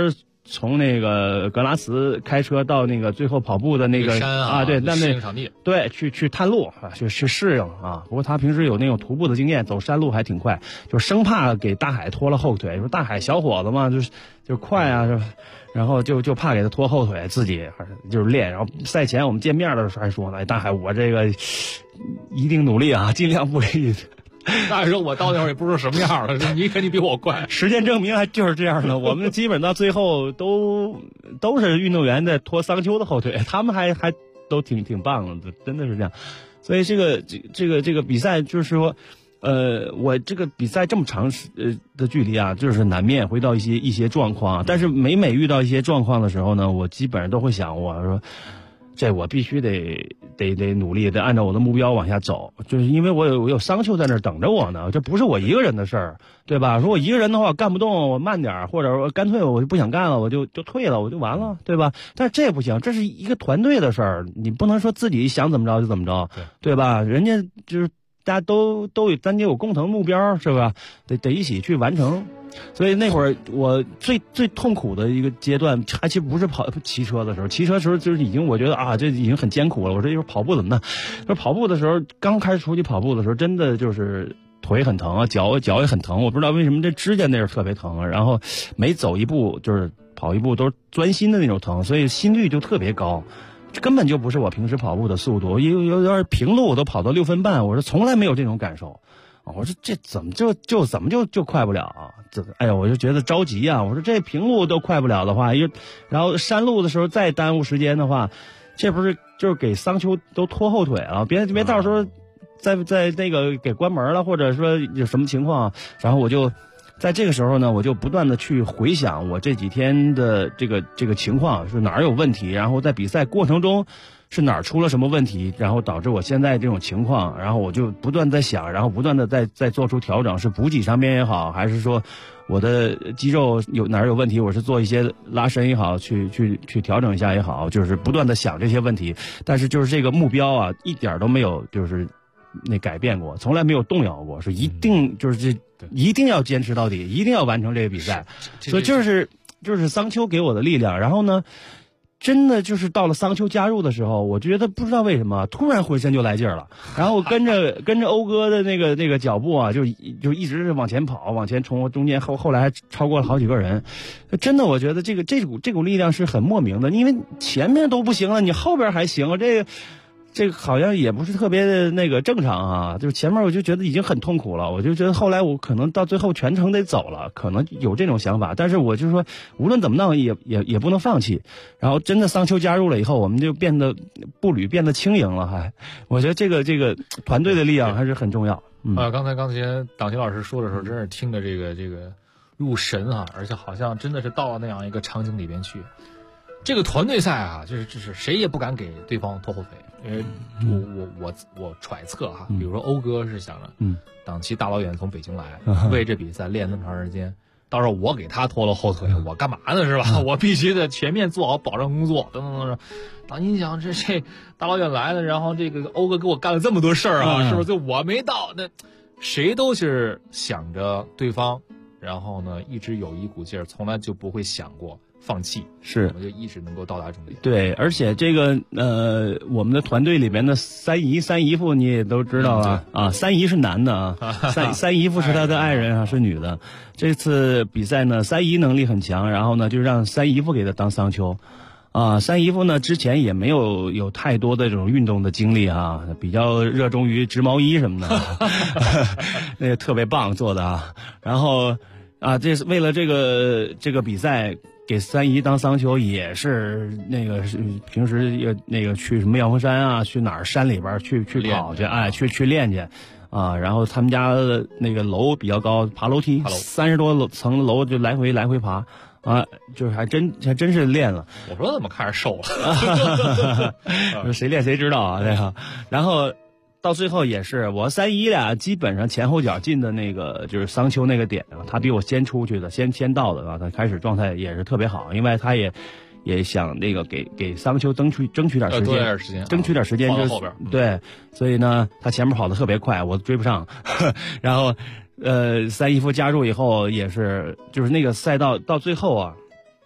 从那个格拉茨开车到那个最后跑步的那个山啊， 对，那适应场地， 对，去探路啊，去适应啊。不过他平时有那种徒步的经验，走山路还挺快，就生怕给大海拖了后腿。说大海小伙子嘛，就是快啊，然后就怕给他拖后腿，自己就是练。然后赛前我们见面的时候还说呢，大海我这个一定努力啊，尽量不给你。 那时候我到那会儿也不知道什么样了，你肯定比我快。 实践证明还就是这样的，我们基本到最后都是运动员在拖桑丘的后腿，他们还都挺棒的，真的是这样。所以这个比赛就是说，我这个比赛这么长的距离啊，就是难免会到一些状况，但是每遇到一些状况的时候呢，我基本上都会想，我说这我必须得努力，得按照我的目标往下走，就是因为我有桑丘在那儿等着我呢，这不是我一个人的事儿，对吧？说我一个人的话我干不动，我慢点，或者说干脆我就不想干了，我就退了，我就完了，对吧？但是这不行，这是一个团队的事儿，你不能说自己想怎么着就怎么着，对吧？人家就是大家都有咱得有共同目标，是吧？得一起去完成。所以那会儿我最痛苦的一个阶段，还其实不是骑车的时候，骑车的时候就是已经我觉得啊，这已经很艰苦了。我说一会儿跑步怎么办？说跑步的时候，刚开始出去跑步的时候，真的就是腿很疼啊，脚也很疼。我不知道为什么这指甲那儿特别疼，然后每走一步就是跑一步都是钻心的那种疼，所以心率就特别高。这根本就不是我平时跑步的速度，有点平路我都跑到6分半，我说从来没有这种感受。我说这怎么就快不了啊？哎呀，我就觉得着急啊！我说这平路都快不了的话，然后山路的时候再耽误时间的话，这不是就是给桑丘都拖后腿了？别到时候在那个给关门了，或者说有什么情况，然后我就在这个时候呢，我就不断的去回想我这几天的这个情况是哪儿有问题，然后在比赛过程中是哪儿出了什么问题，然后导致我现在这种情况，然后我就不断在想，然后不断的在做出调整，是补给上面也好，还是说我的肌肉哪儿有问题，我是做一些拉伸也好，去调整一下也好，就是不断的想这些问题，但是就是这个目标啊，一点都没有就是那改变过，从来没有动摇过，是一定就是一定要坚持到底，一定要完成这个比赛，所以就是桑丘给我的力量，然后呢。真的就是到了桑丘加入的时候，我觉得不知道为什么突然浑身就来劲儿了，然后跟着讴歌的那个脚步啊，就一直是往前跑，往前冲，中间后来还超过了好几个人。真的，我觉得这股力量是很莫名的，因为前面都不行了，你后边还行，这个好像也不是特别的那个正常啊，就是前面我就觉得已经很痛苦了，我就觉得后来我可能到最后全程得走了，可能有这种想法，但是我就说无论怎么弄也不能放弃。然后真的桑丘加入了以后，我们就步履变得轻盈了，我觉得这个团队的力量还是很重要。 刚才党琴老师说的时候，真是听着这个入神啊，而且好像真的是到了那样一个场景里边去。这个团队赛啊，就是谁也不敢给对方拖后腿，因为我揣测哈，比如说讴歌是想着，党旗大老远从北京来，为这比赛练那么长时间，到时候我给他拖了后腿，我干嘛呢是吧？我必须得全面做好保障工作，等等等等。党你想这大老远来的，然后这个讴歌给我干了这么多事儿啊，是不是？就我没到，那谁都是想着对方，然后呢一直有一股劲儿，从来就不会想过放弃， 是我们就一直能够到达终点。 对，而且这个我们的团队里面的三姨夫你也都知道啊，三姨是男的啊，三姨夫是他的爱人啊，是女的。这次比赛呢，三姨能力很强，然后呢就让三姨夫给他当桑丘。三姨夫呢之前也没有太多的这种运动的经历啊，比较热衷于织毛衣什么的，那个特别棒做的啊。然后这是为了这个比赛。给三姨当桑丘也是平时去什么阳峰山啊，去哪儿山里边去跑去去练去啊。然后他们家的那个楼比较高，爬楼梯30多层的楼就来回爬啊，就是还真是练了。 我说怎么看着瘦了？ 谁练谁知道啊，这个。然后到最后也是我三姨俩基本上前后脚进的那个就是桑丘那个点啊，他比我先出去的，先到的啊，他开始状态也是特别好，因为他也想那个给桑丘争取点时间，争取点时间就是后边对，所以呢他前面跑得特别快，我追不上，然后三姨夫加入以后也是就是那个赛道到最后啊。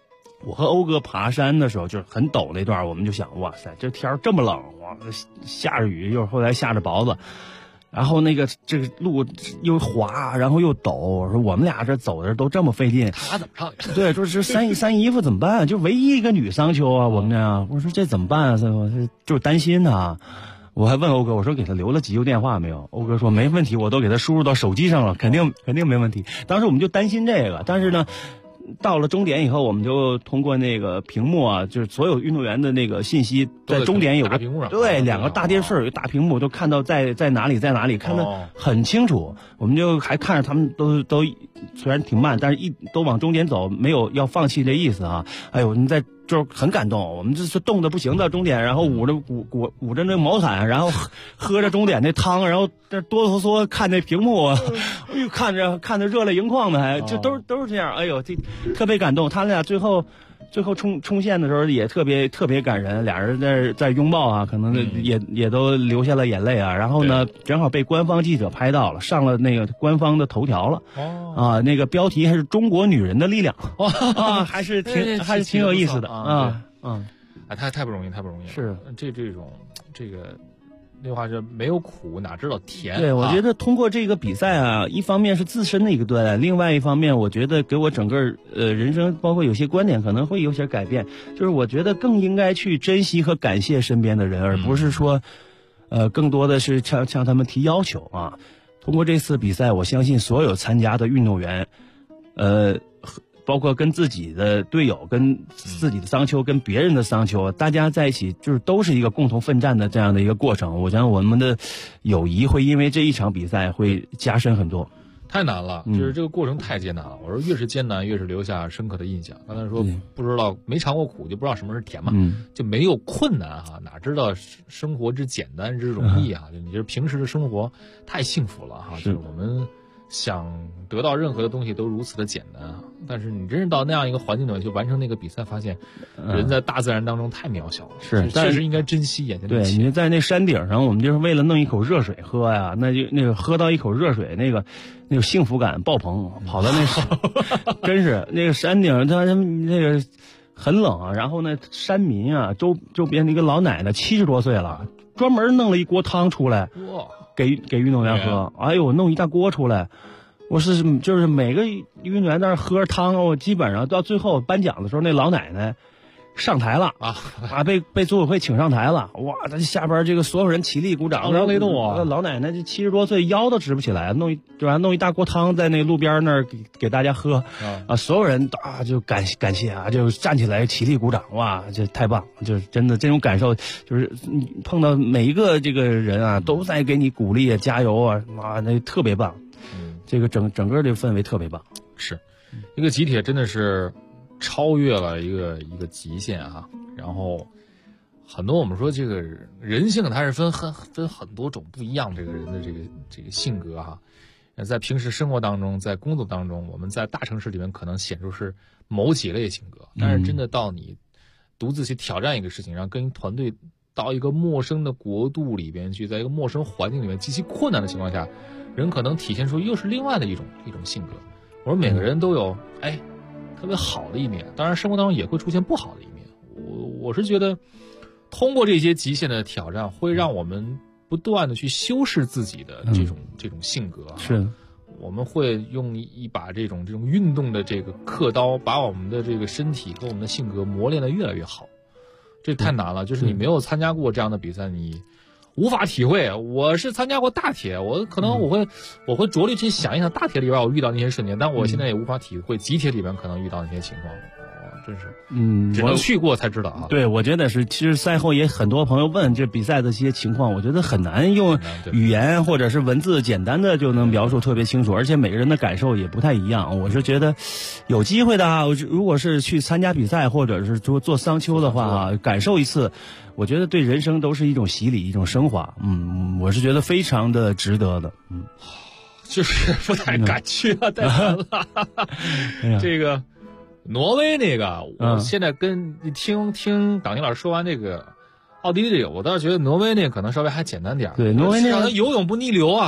我和欧哥爬山的时候，就是很陡那段，我们就想，哇塞，这天儿这么冷，哇，下着雨，又后来下着雹子，然后这个路又滑，然后又陡，我说我们俩这走的都这么费劲， 他怎么上去？ 对，说是三姨夫怎么办？就唯一一个女商丘啊，我们这，我说这怎么办啊？我就是担心他。我还问欧哥，我说给他留了急救电话没有？欧哥说没问题，我都给他输入到手机上了，肯定没问题。当时我们就担心这个，但是呢，到了终点以后，我们就通过那个屏幕啊，就是所有运动员的那个信息，在终点有个对2个大电视，有个大屏幕，都看到在哪里，看得很清楚。我们就还看着他们都虽然挺慢，但是都往终点走，没有要放弃这意思啊。哎呦，你在就是很感动，我们这是冻得不行到终点，然后捂着那毛毯，然后喝着终点那汤，然后这哆哆嗦嗦看那屏幕，哎呦，看着热泪盈眶的，还这都是这样，哎呦，这特别感动。他俩最后冲线的时候也特别感人，俩人在拥抱啊，可能也都流下了眼泪啊。然后呢，正好被官方记者拍到了，上了那个官方的头条了。啊，那个标题还是中国女人的力量，啊，还是挺有意思的啊。 太不容易， 是这种这个。那话是没有苦哪知道甜。 对，我觉得通过这个比赛啊，一方面是自身的一个锻炼，另外一方面我觉得给我整个人生，包括有些观点可能会有些改变。就是我觉得更应该去珍惜和感谢身边的人，而不是说更多的是向他们提要求啊。通过这次比赛，我相信所有参加的运动员包括跟自己的队友、跟自己的桑丘、跟别人的桑丘，大家在一起就是都是一个共同奋战的这样的一个过程。我想我们的友谊会因为这一场比赛会加深很多。 太难了，就是这个过程太艰难了。我说越是艰难，越是留下深刻的印象。刚才说不知道没尝过苦，就不知道什么是甜嘛，就没有困难哈，哪知道生活之简单之容易啊？你这平时的生活太幸福了哈，就是我们想得到任何的东西都如此的简单啊，但是你真是到那样一个环境里面去完成那个比赛，发现人在大自然当中太渺小了， 是确实应该珍惜眼前的一切。 对，你在那山顶上，我们就是为了弄一口热水喝呀，那个喝到一口热水，那个幸福感爆棚，跑到那真是那个山顶，它那个很冷啊，然后呢，山民啊，周边的一个老奶奶70多岁了，专门弄了一锅汤出来。给运动员喝，哎呦，弄一大锅出来，就是每个运动员在那喝汤，我基本上到最后颁奖的时候，那老奶奶上台了被组委会请上台了，哇，他下边这个所有人起立鼓掌， 雷动啊！ 老奶奶这70多岁，腰都直不起来，弄一大锅汤在那路边那儿给大家喝啊，所有人就感谢啊，就站起来起立鼓掌，哇，这太棒，就是真的这种感受，就是你碰到每一个这个人啊，都在给你鼓励啊，加油啊，哇，那特别棒，这个整个这个氛围特别棒， 是一个集体，真的是超越了一个极限哈，然后很多我们说这个人性它是分很多种不一样，这个人的这个性格哈，在平时生活当中，在工作当中，我们在大城市里面可能显出是某几类性格，但是真的到你独自去挑战一个事情，然后跟团队到一个陌生的国度里边去，在一个陌生环境里面极其困难的情况下，人可能体现出又是另外的一种性格。我说每个人都有特别好的一面，当然生活当中也会出现不好的一面。我是觉得通过这些极限的挑战，会让我们不断的去修饰自己的这种性格。 是， 我们会用一把这种运动的这个刻刀，把我们的这个身体和我们的性格磨练得越来越好。这太难了，就是你没有参加过这样的比赛，你无法体会。我是参加过大铁，我会着力去想一想大铁里边我遇到那些瞬间，但我现在也无法体会集铁里边可能遇到那些情况。真是，只能去过才知道啊。 对，我觉得是。其实赛后也很多朋友问这比赛的一些情况，我觉得很难用语言或者是文字简单的就能描述特别清楚，而且每个人的感受也不太一样。我是觉得有机会的啊，如果是去参加比赛或者是做桑丘的话，感受一次，我觉得对人生都是一种洗礼，一种升华。我是觉得非常的值得的。 就是不太敢去啊，太难了。这个。挪威那个，我现在跟听党宁老师说完这个奥地利这个，我倒是觉得挪威那个可能稍微还简单点。 对，挪威那个他游泳不逆流啊，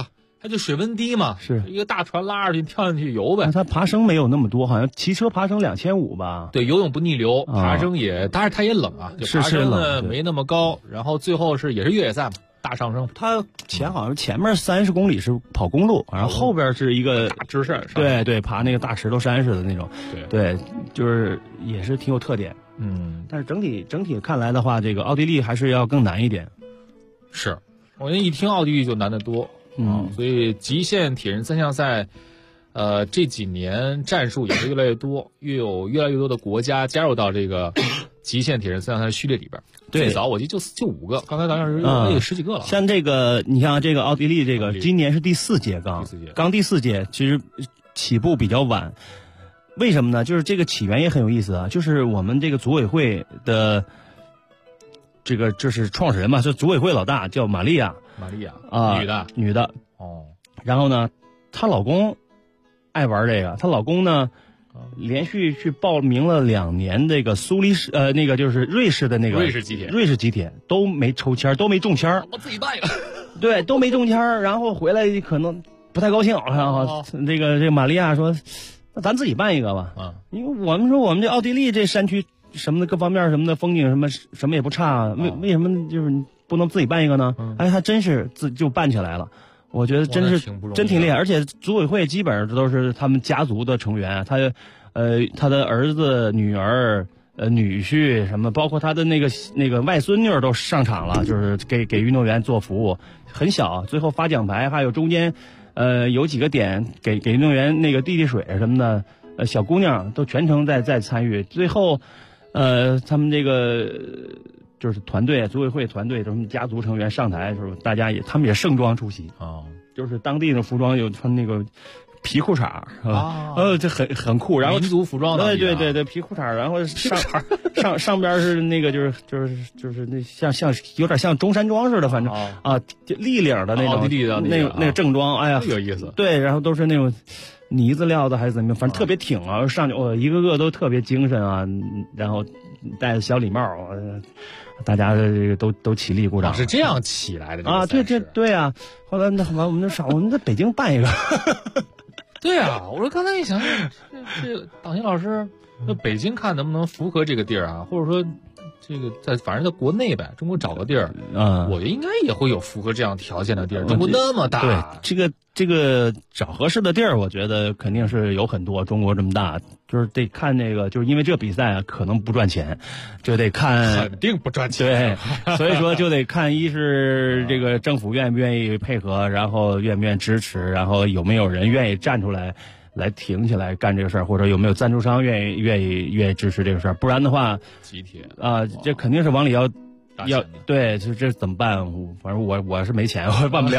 它就水温低嘛， 是一个大船拉着去跳进去游呗。 它爬升没有那么多，好像骑车爬升2500吧。 对，游泳不逆流，爬升也，当然它也冷啊， 是爬升冷， 没那么高。然后最后也是越野赛嘛，大上升。 它好像前面30公里是跑公路，然后后边是一个大直线， 对，爬那个大石头山似的那种。对，就是也是挺有特点。但是整体看来的话，这个奥地利还是要更难一点。 是，我一听奥地利就难得多。所以极限铁人三项赛，这几年战术也是越来越多，越来越多的国家加入到这个极限铁人三项赛序列里边。最早我记得就5个，刚才咱有10几个了。 像这个，你像这个奥地利，这个今年是第4届刚第4届，其实起步比较晚。为什么呢？就是这个起源也很有意思啊，就是我们这个组委会的这个就是创始人嘛，是组委会老大叫玛利亚啊，女的哦。 然后呢，她老公爱玩这个，她老公呢连续去报名了2年这个苏黎世那个就是瑞士的那个瑞士极铁都没抽签，都没中签。 我自己办一个， 对，都没中签，然后回来可能不太高兴，然后这个玛利亚说。那咱自己办一个吧，因为我们说我们这奥地利这山区什么的各方面什么的风景什么也不差，为什么就是不能自己办一个呢？哎，还真是就办起来了，我觉得真挺厉害，而且组委会基本上都是他们家族的成员，他的儿子、女儿、女婿什么，包括他的那个外孙女都上场了，就是给运动员做服务，很小，最后发奖牌，还有中间。有几个点给运动员那个递水什么的，小姑娘都全程在参与。最后，他们这个就是团队组委会团队，他们家族成员上台的时候，他们也盛装出席就是当地的服装有穿那个皮裤衩这很酷，然后民族服装对，皮裤衩，然后上边是那个就是那像有点像中山装似的，反正就立领的那种那个正装，哎呀有意思。 对，然后都是那种呢子料的还是怎么样，反正特别挺啊，上去一个个都特别精神啊，然后戴着小礼帽，大家这个都起立鼓掌， 是这样起来的啊？对啊。后来我们我们在北京办一个。 对啊，我说刚才一想，这党新老师，那北京看能不能符合这个地儿啊？或者说，这个反正在国内呗，中国找个地儿，我觉得应该也会有符合这样条件的地儿。中国那么大， 对这个找合适的地儿，我觉得肯定是有很多。中国这么大，就是得看那个，就是因为这比赛可能不赚钱，就得看肯定不赚钱。 对，所以说就得看一是这个政府愿不愿意配合，然后愿不愿意支持，然后有没有人愿意站出来挺起来干这个事儿，或者有没有赞助商愿意支持这个事儿。不然的话， 集铁这肯定是往里要对，这怎么办？反正我是没钱，我办不了。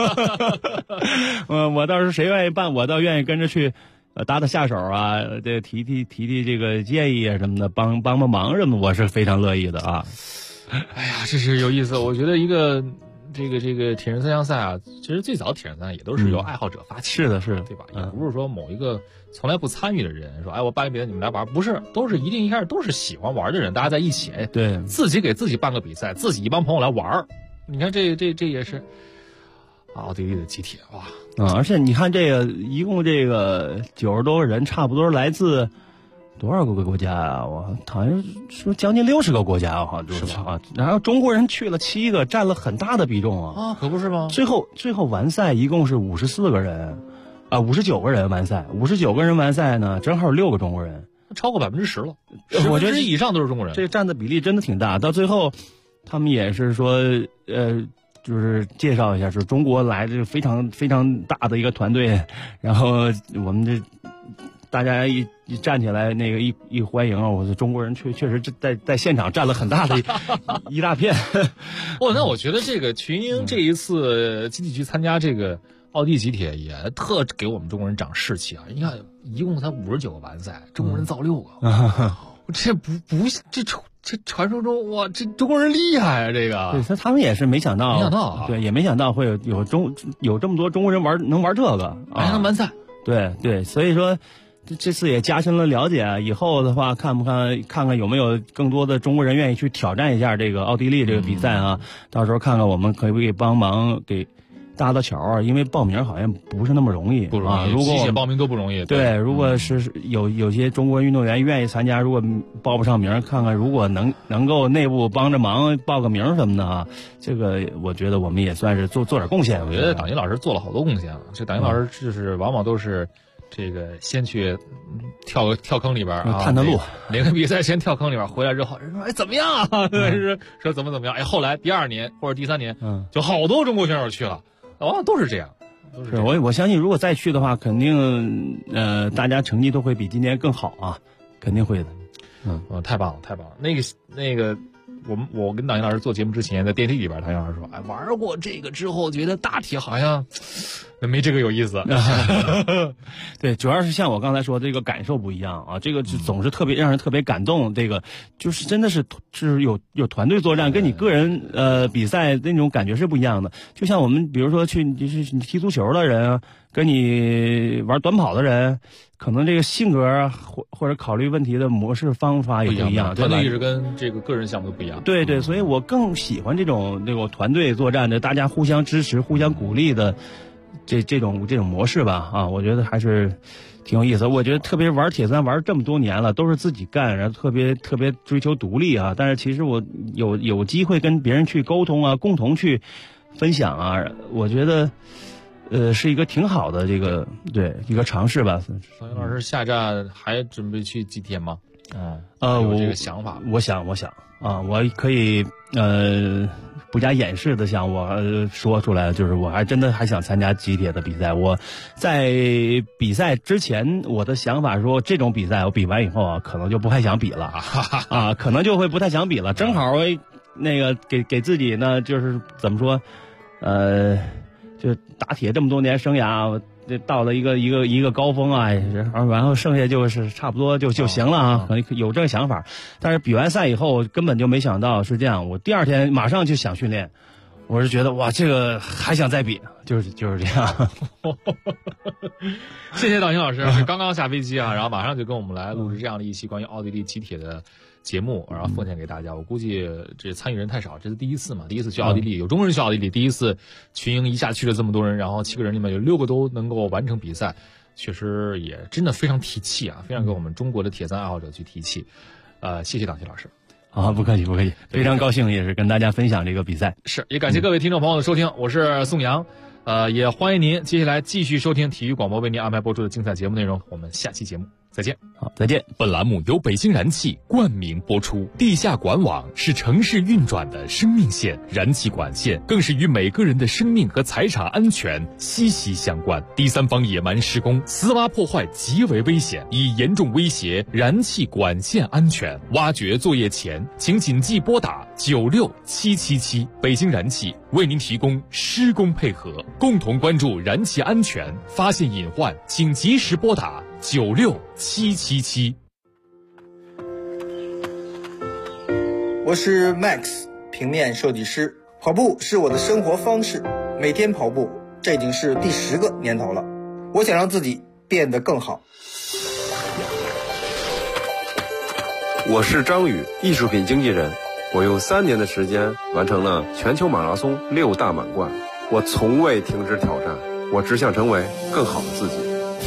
我倒是谁愿意办，我倒愿意跟着去，搭下手啊，这提这个建议啊什么的，帮忙什么，我是非常乐意的啊。 哎呀，这是有意思。我觉得一个这个铁人三项赛啊，其实最早铁人三项也都是由爱好者发起的， 是的，对吧？也不是说某一个从来不参与的人说，哎，我办个比赛你们来玩，不是，都是一开始都是喜欢玩的人，大家在一起， 对， 自己给自己办个比赛，自己一帮朋友来玩。你看这也是奥地利的集铁哇！ 而且你看这个一共这个90多个人，差不多来自多少个国家啊？我好像说将近60个国家，好像是吧？然后中国人去了7个，占了很大的比重啊！可不是吗？ 最后完赛一共是54个人，59个人完赛，59个人完赛呢，正好6个中国人， 超过10%了。 我觉得 10%以上都是中国人， 这占的比例真的挺大。到最后，他们也是说，就是介绍一下，是中国来的非常非常大的一个团队，然后我们这大家一站起来，那个一欢迎，我说中国人确实在现场占了很大的一大片。 那我觉得这个群英这一次集体去参加这个奥地集铁也特给我们中国人长士气啊！你看，一共才59个完赛，中国人造6个，这传说中哇，这中国人厉害啊！这个对，他们也是没想到，对，也没想到会有这么多中国人能玩这个， 还能完赛。 对，所以说这次也加深了了解，以后的话看看有没有更多的中国人愿意去挑战一下这个奥地利这个比赛啊？到时候看看我们可不可以帮忙给搭的桥啊，因为报名好像不是那么容易， 不容易啊。如果机械报名都不容易。 对，如果是有些中国运动员愿意参加，如果报不上名，看看如果能够内部帮着忙报个名什么的啊，这个我觉得我们也算是做点贡献。 我觉得党金老师做了好多贡献了。这党金老师就是往往都是这个先去跳坑里边啊， 探路。 哪个比赛先跳坑里边，回来之后人说哎怎么样啊？说怎么样？哎，后来第2年或者第3年，就好多中国选手去了。往往都是这样， 是我相信，如果再去的话，肯定大家成绩都会比今年更好啊，肯定会的。 太棒了，太棒了。那个，我跟党金老师做节目之前，在电梯里边，党金老师说，哎，玩过这个之后，觉得大体好像没这个有意思。 对，主要是像我刚才说，这个感受不一样啊，这个总是特别让人特别感动。这个就是真的是有团队作战，跟你个人比赛那种感觉是不一样的。就像我们比如说就是你踢足球的人啊，跟你玩短跑的人，可能这个性格或者考虑问题的模式方法也不一样，对吧？ 团队意识跟这个个人项目都不一样。 对，所以我更喜欢这种团队作战的，大家互相支持、互相鼓励的这种模式吧。啊，我觉得还是挺有意思。我觉得特别玩铁三玩这么多年了，都是自己干，然后特别追求独立啊。但是其实我有机会跟别人去沟通啊，共同去分享啊，我觉得是一个挺好的一个尝试吧。 党金老师下站还准备去几天吗？ 有这个想法。 我想啊，我可以不加掩饰的向我说出来，就是我还真的还想参加集铁的比赛。我在比赛之前，我的想法说这种比赛我比完以后啊，可能就不太想比了啊，可能就会不太想比了。正好那个给自己呢，就是怎么说，就打铁这么多年生涯，到了一个高峰啊，然后剩下就是差不多就行了啊，可能有这个想法。但是比完赛以后，根本就没想到是这样。我第2天马上就想训练，我是觉得哇，这个还想再比，就是这样。 谢谢党金老师，刚刚下飞机啊，然后马上就跟我们来录制这样的一期关于奥地利集铁的节目，然后奉献给大家。我估计这参与人太少，这是第一次嘛，第一次去奥地利，有中国人去奥地利，第一次群英一下去了这么多人，然后7个人里面有6个都能够完成比赛，确实也真的非常提气啊，非常给我们中国的铁三爱好者去提气。谢谢党金老师。 好，不客气，非常高兴也是跟大家分享这个比赛。 是，也感谢各位听众朋友的收听，我是宋阳。也欢迎您接下来继续收听体育广播为您安排播出的精彩节目内容，我们下期节目再见。 好，再见。 本栏目由北京燃气冠名播出。地下管网是城市运转的生命线，燃气管线更是与每个人的生命和财产安全息息相关。第三方野蛮施工、私挖破坏极为危险，已严重威胁燃气管线安全。挖掘作业前，请谨记拨打96777。北京燃气为您提供施工配合，共同关注燃气安全，发现隐患请及时拨打96777。 我是 Max， 平面设计师。跑步是我的生活方式，每天跑步，这已经是第10个年头了。我想让自己变得更好。 我是张宇，艺术品经纪人。我用3年的时间完成了全球马拉松6大满贯。我从未停止挑战，我只想成为更好的自己。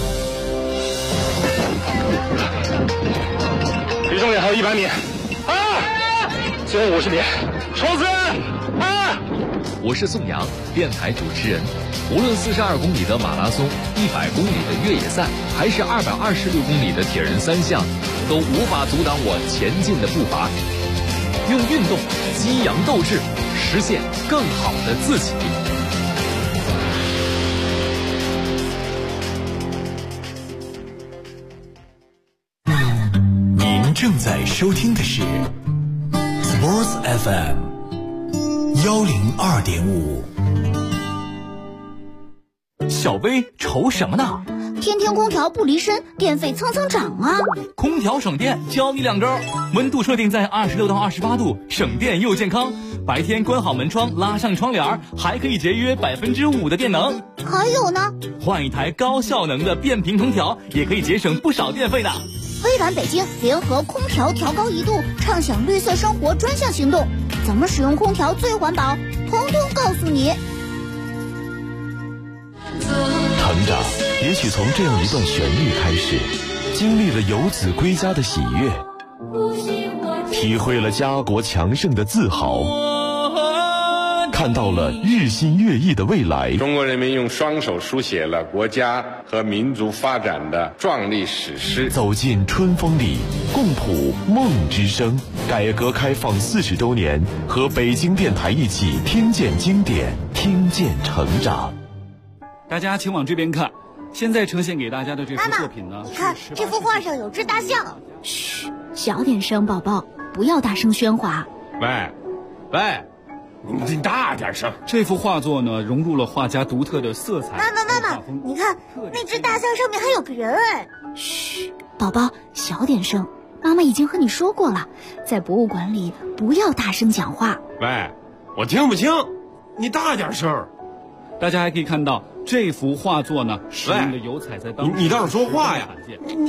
离终点还有100米，最后50米，冲刺！ 我是宋阳，电台主持人。无论42公里的马拉松、100公里的越野赛，还是226公里的铁人3项，都无法阻挡我前进的步伐。用运动激扬斗志，实现更好的自己。 您正在收听的是 Sports FM 102.5。 小薇愁什么呢？ 天天空调不离身，电费蹭蹭涨啊！ 空调省电，教你2招：温度设定在26到28度，省电又健康；白天关好门窗，拉上窗帘，还可以节约5%的电能。 还有呢， 换一台高效能的变频空调，也可以节省不少电费的。 微软北京联合空调调高1度，畅享绿色生活专项行动，怎么使用空调最环保？通通告诉你。 成长，也许从这样一段旋律开始，经历了游子归家的喜悦，体会了家国强盛的自豪，看到了日新月异的未来。 中国人民用双手书写了国家和民族发展的壮丽史诗。 走进春风里，共谱梦之声。改革开放40周年，和北京电台一起听见经典，听见成长。 大家请往这边看，现在呈现给大家的这幅作品呢， 你看这幅画上有只大象。 嘘，小点声，宝宝，不要大声喧哗。 喂，你大点声。 这幅画作呢，融入了画家独特的色彩。 妈妈，你看那只大象上面还有个人哎。 嘘，宝宝，小点声。妈妈已经和你说过了，在博物馆里不要大声讲话。 喂，我听不清，你大点声。 大家还可以看到这幅画作呢，使用的油彩在当中， 你倒是说话呀。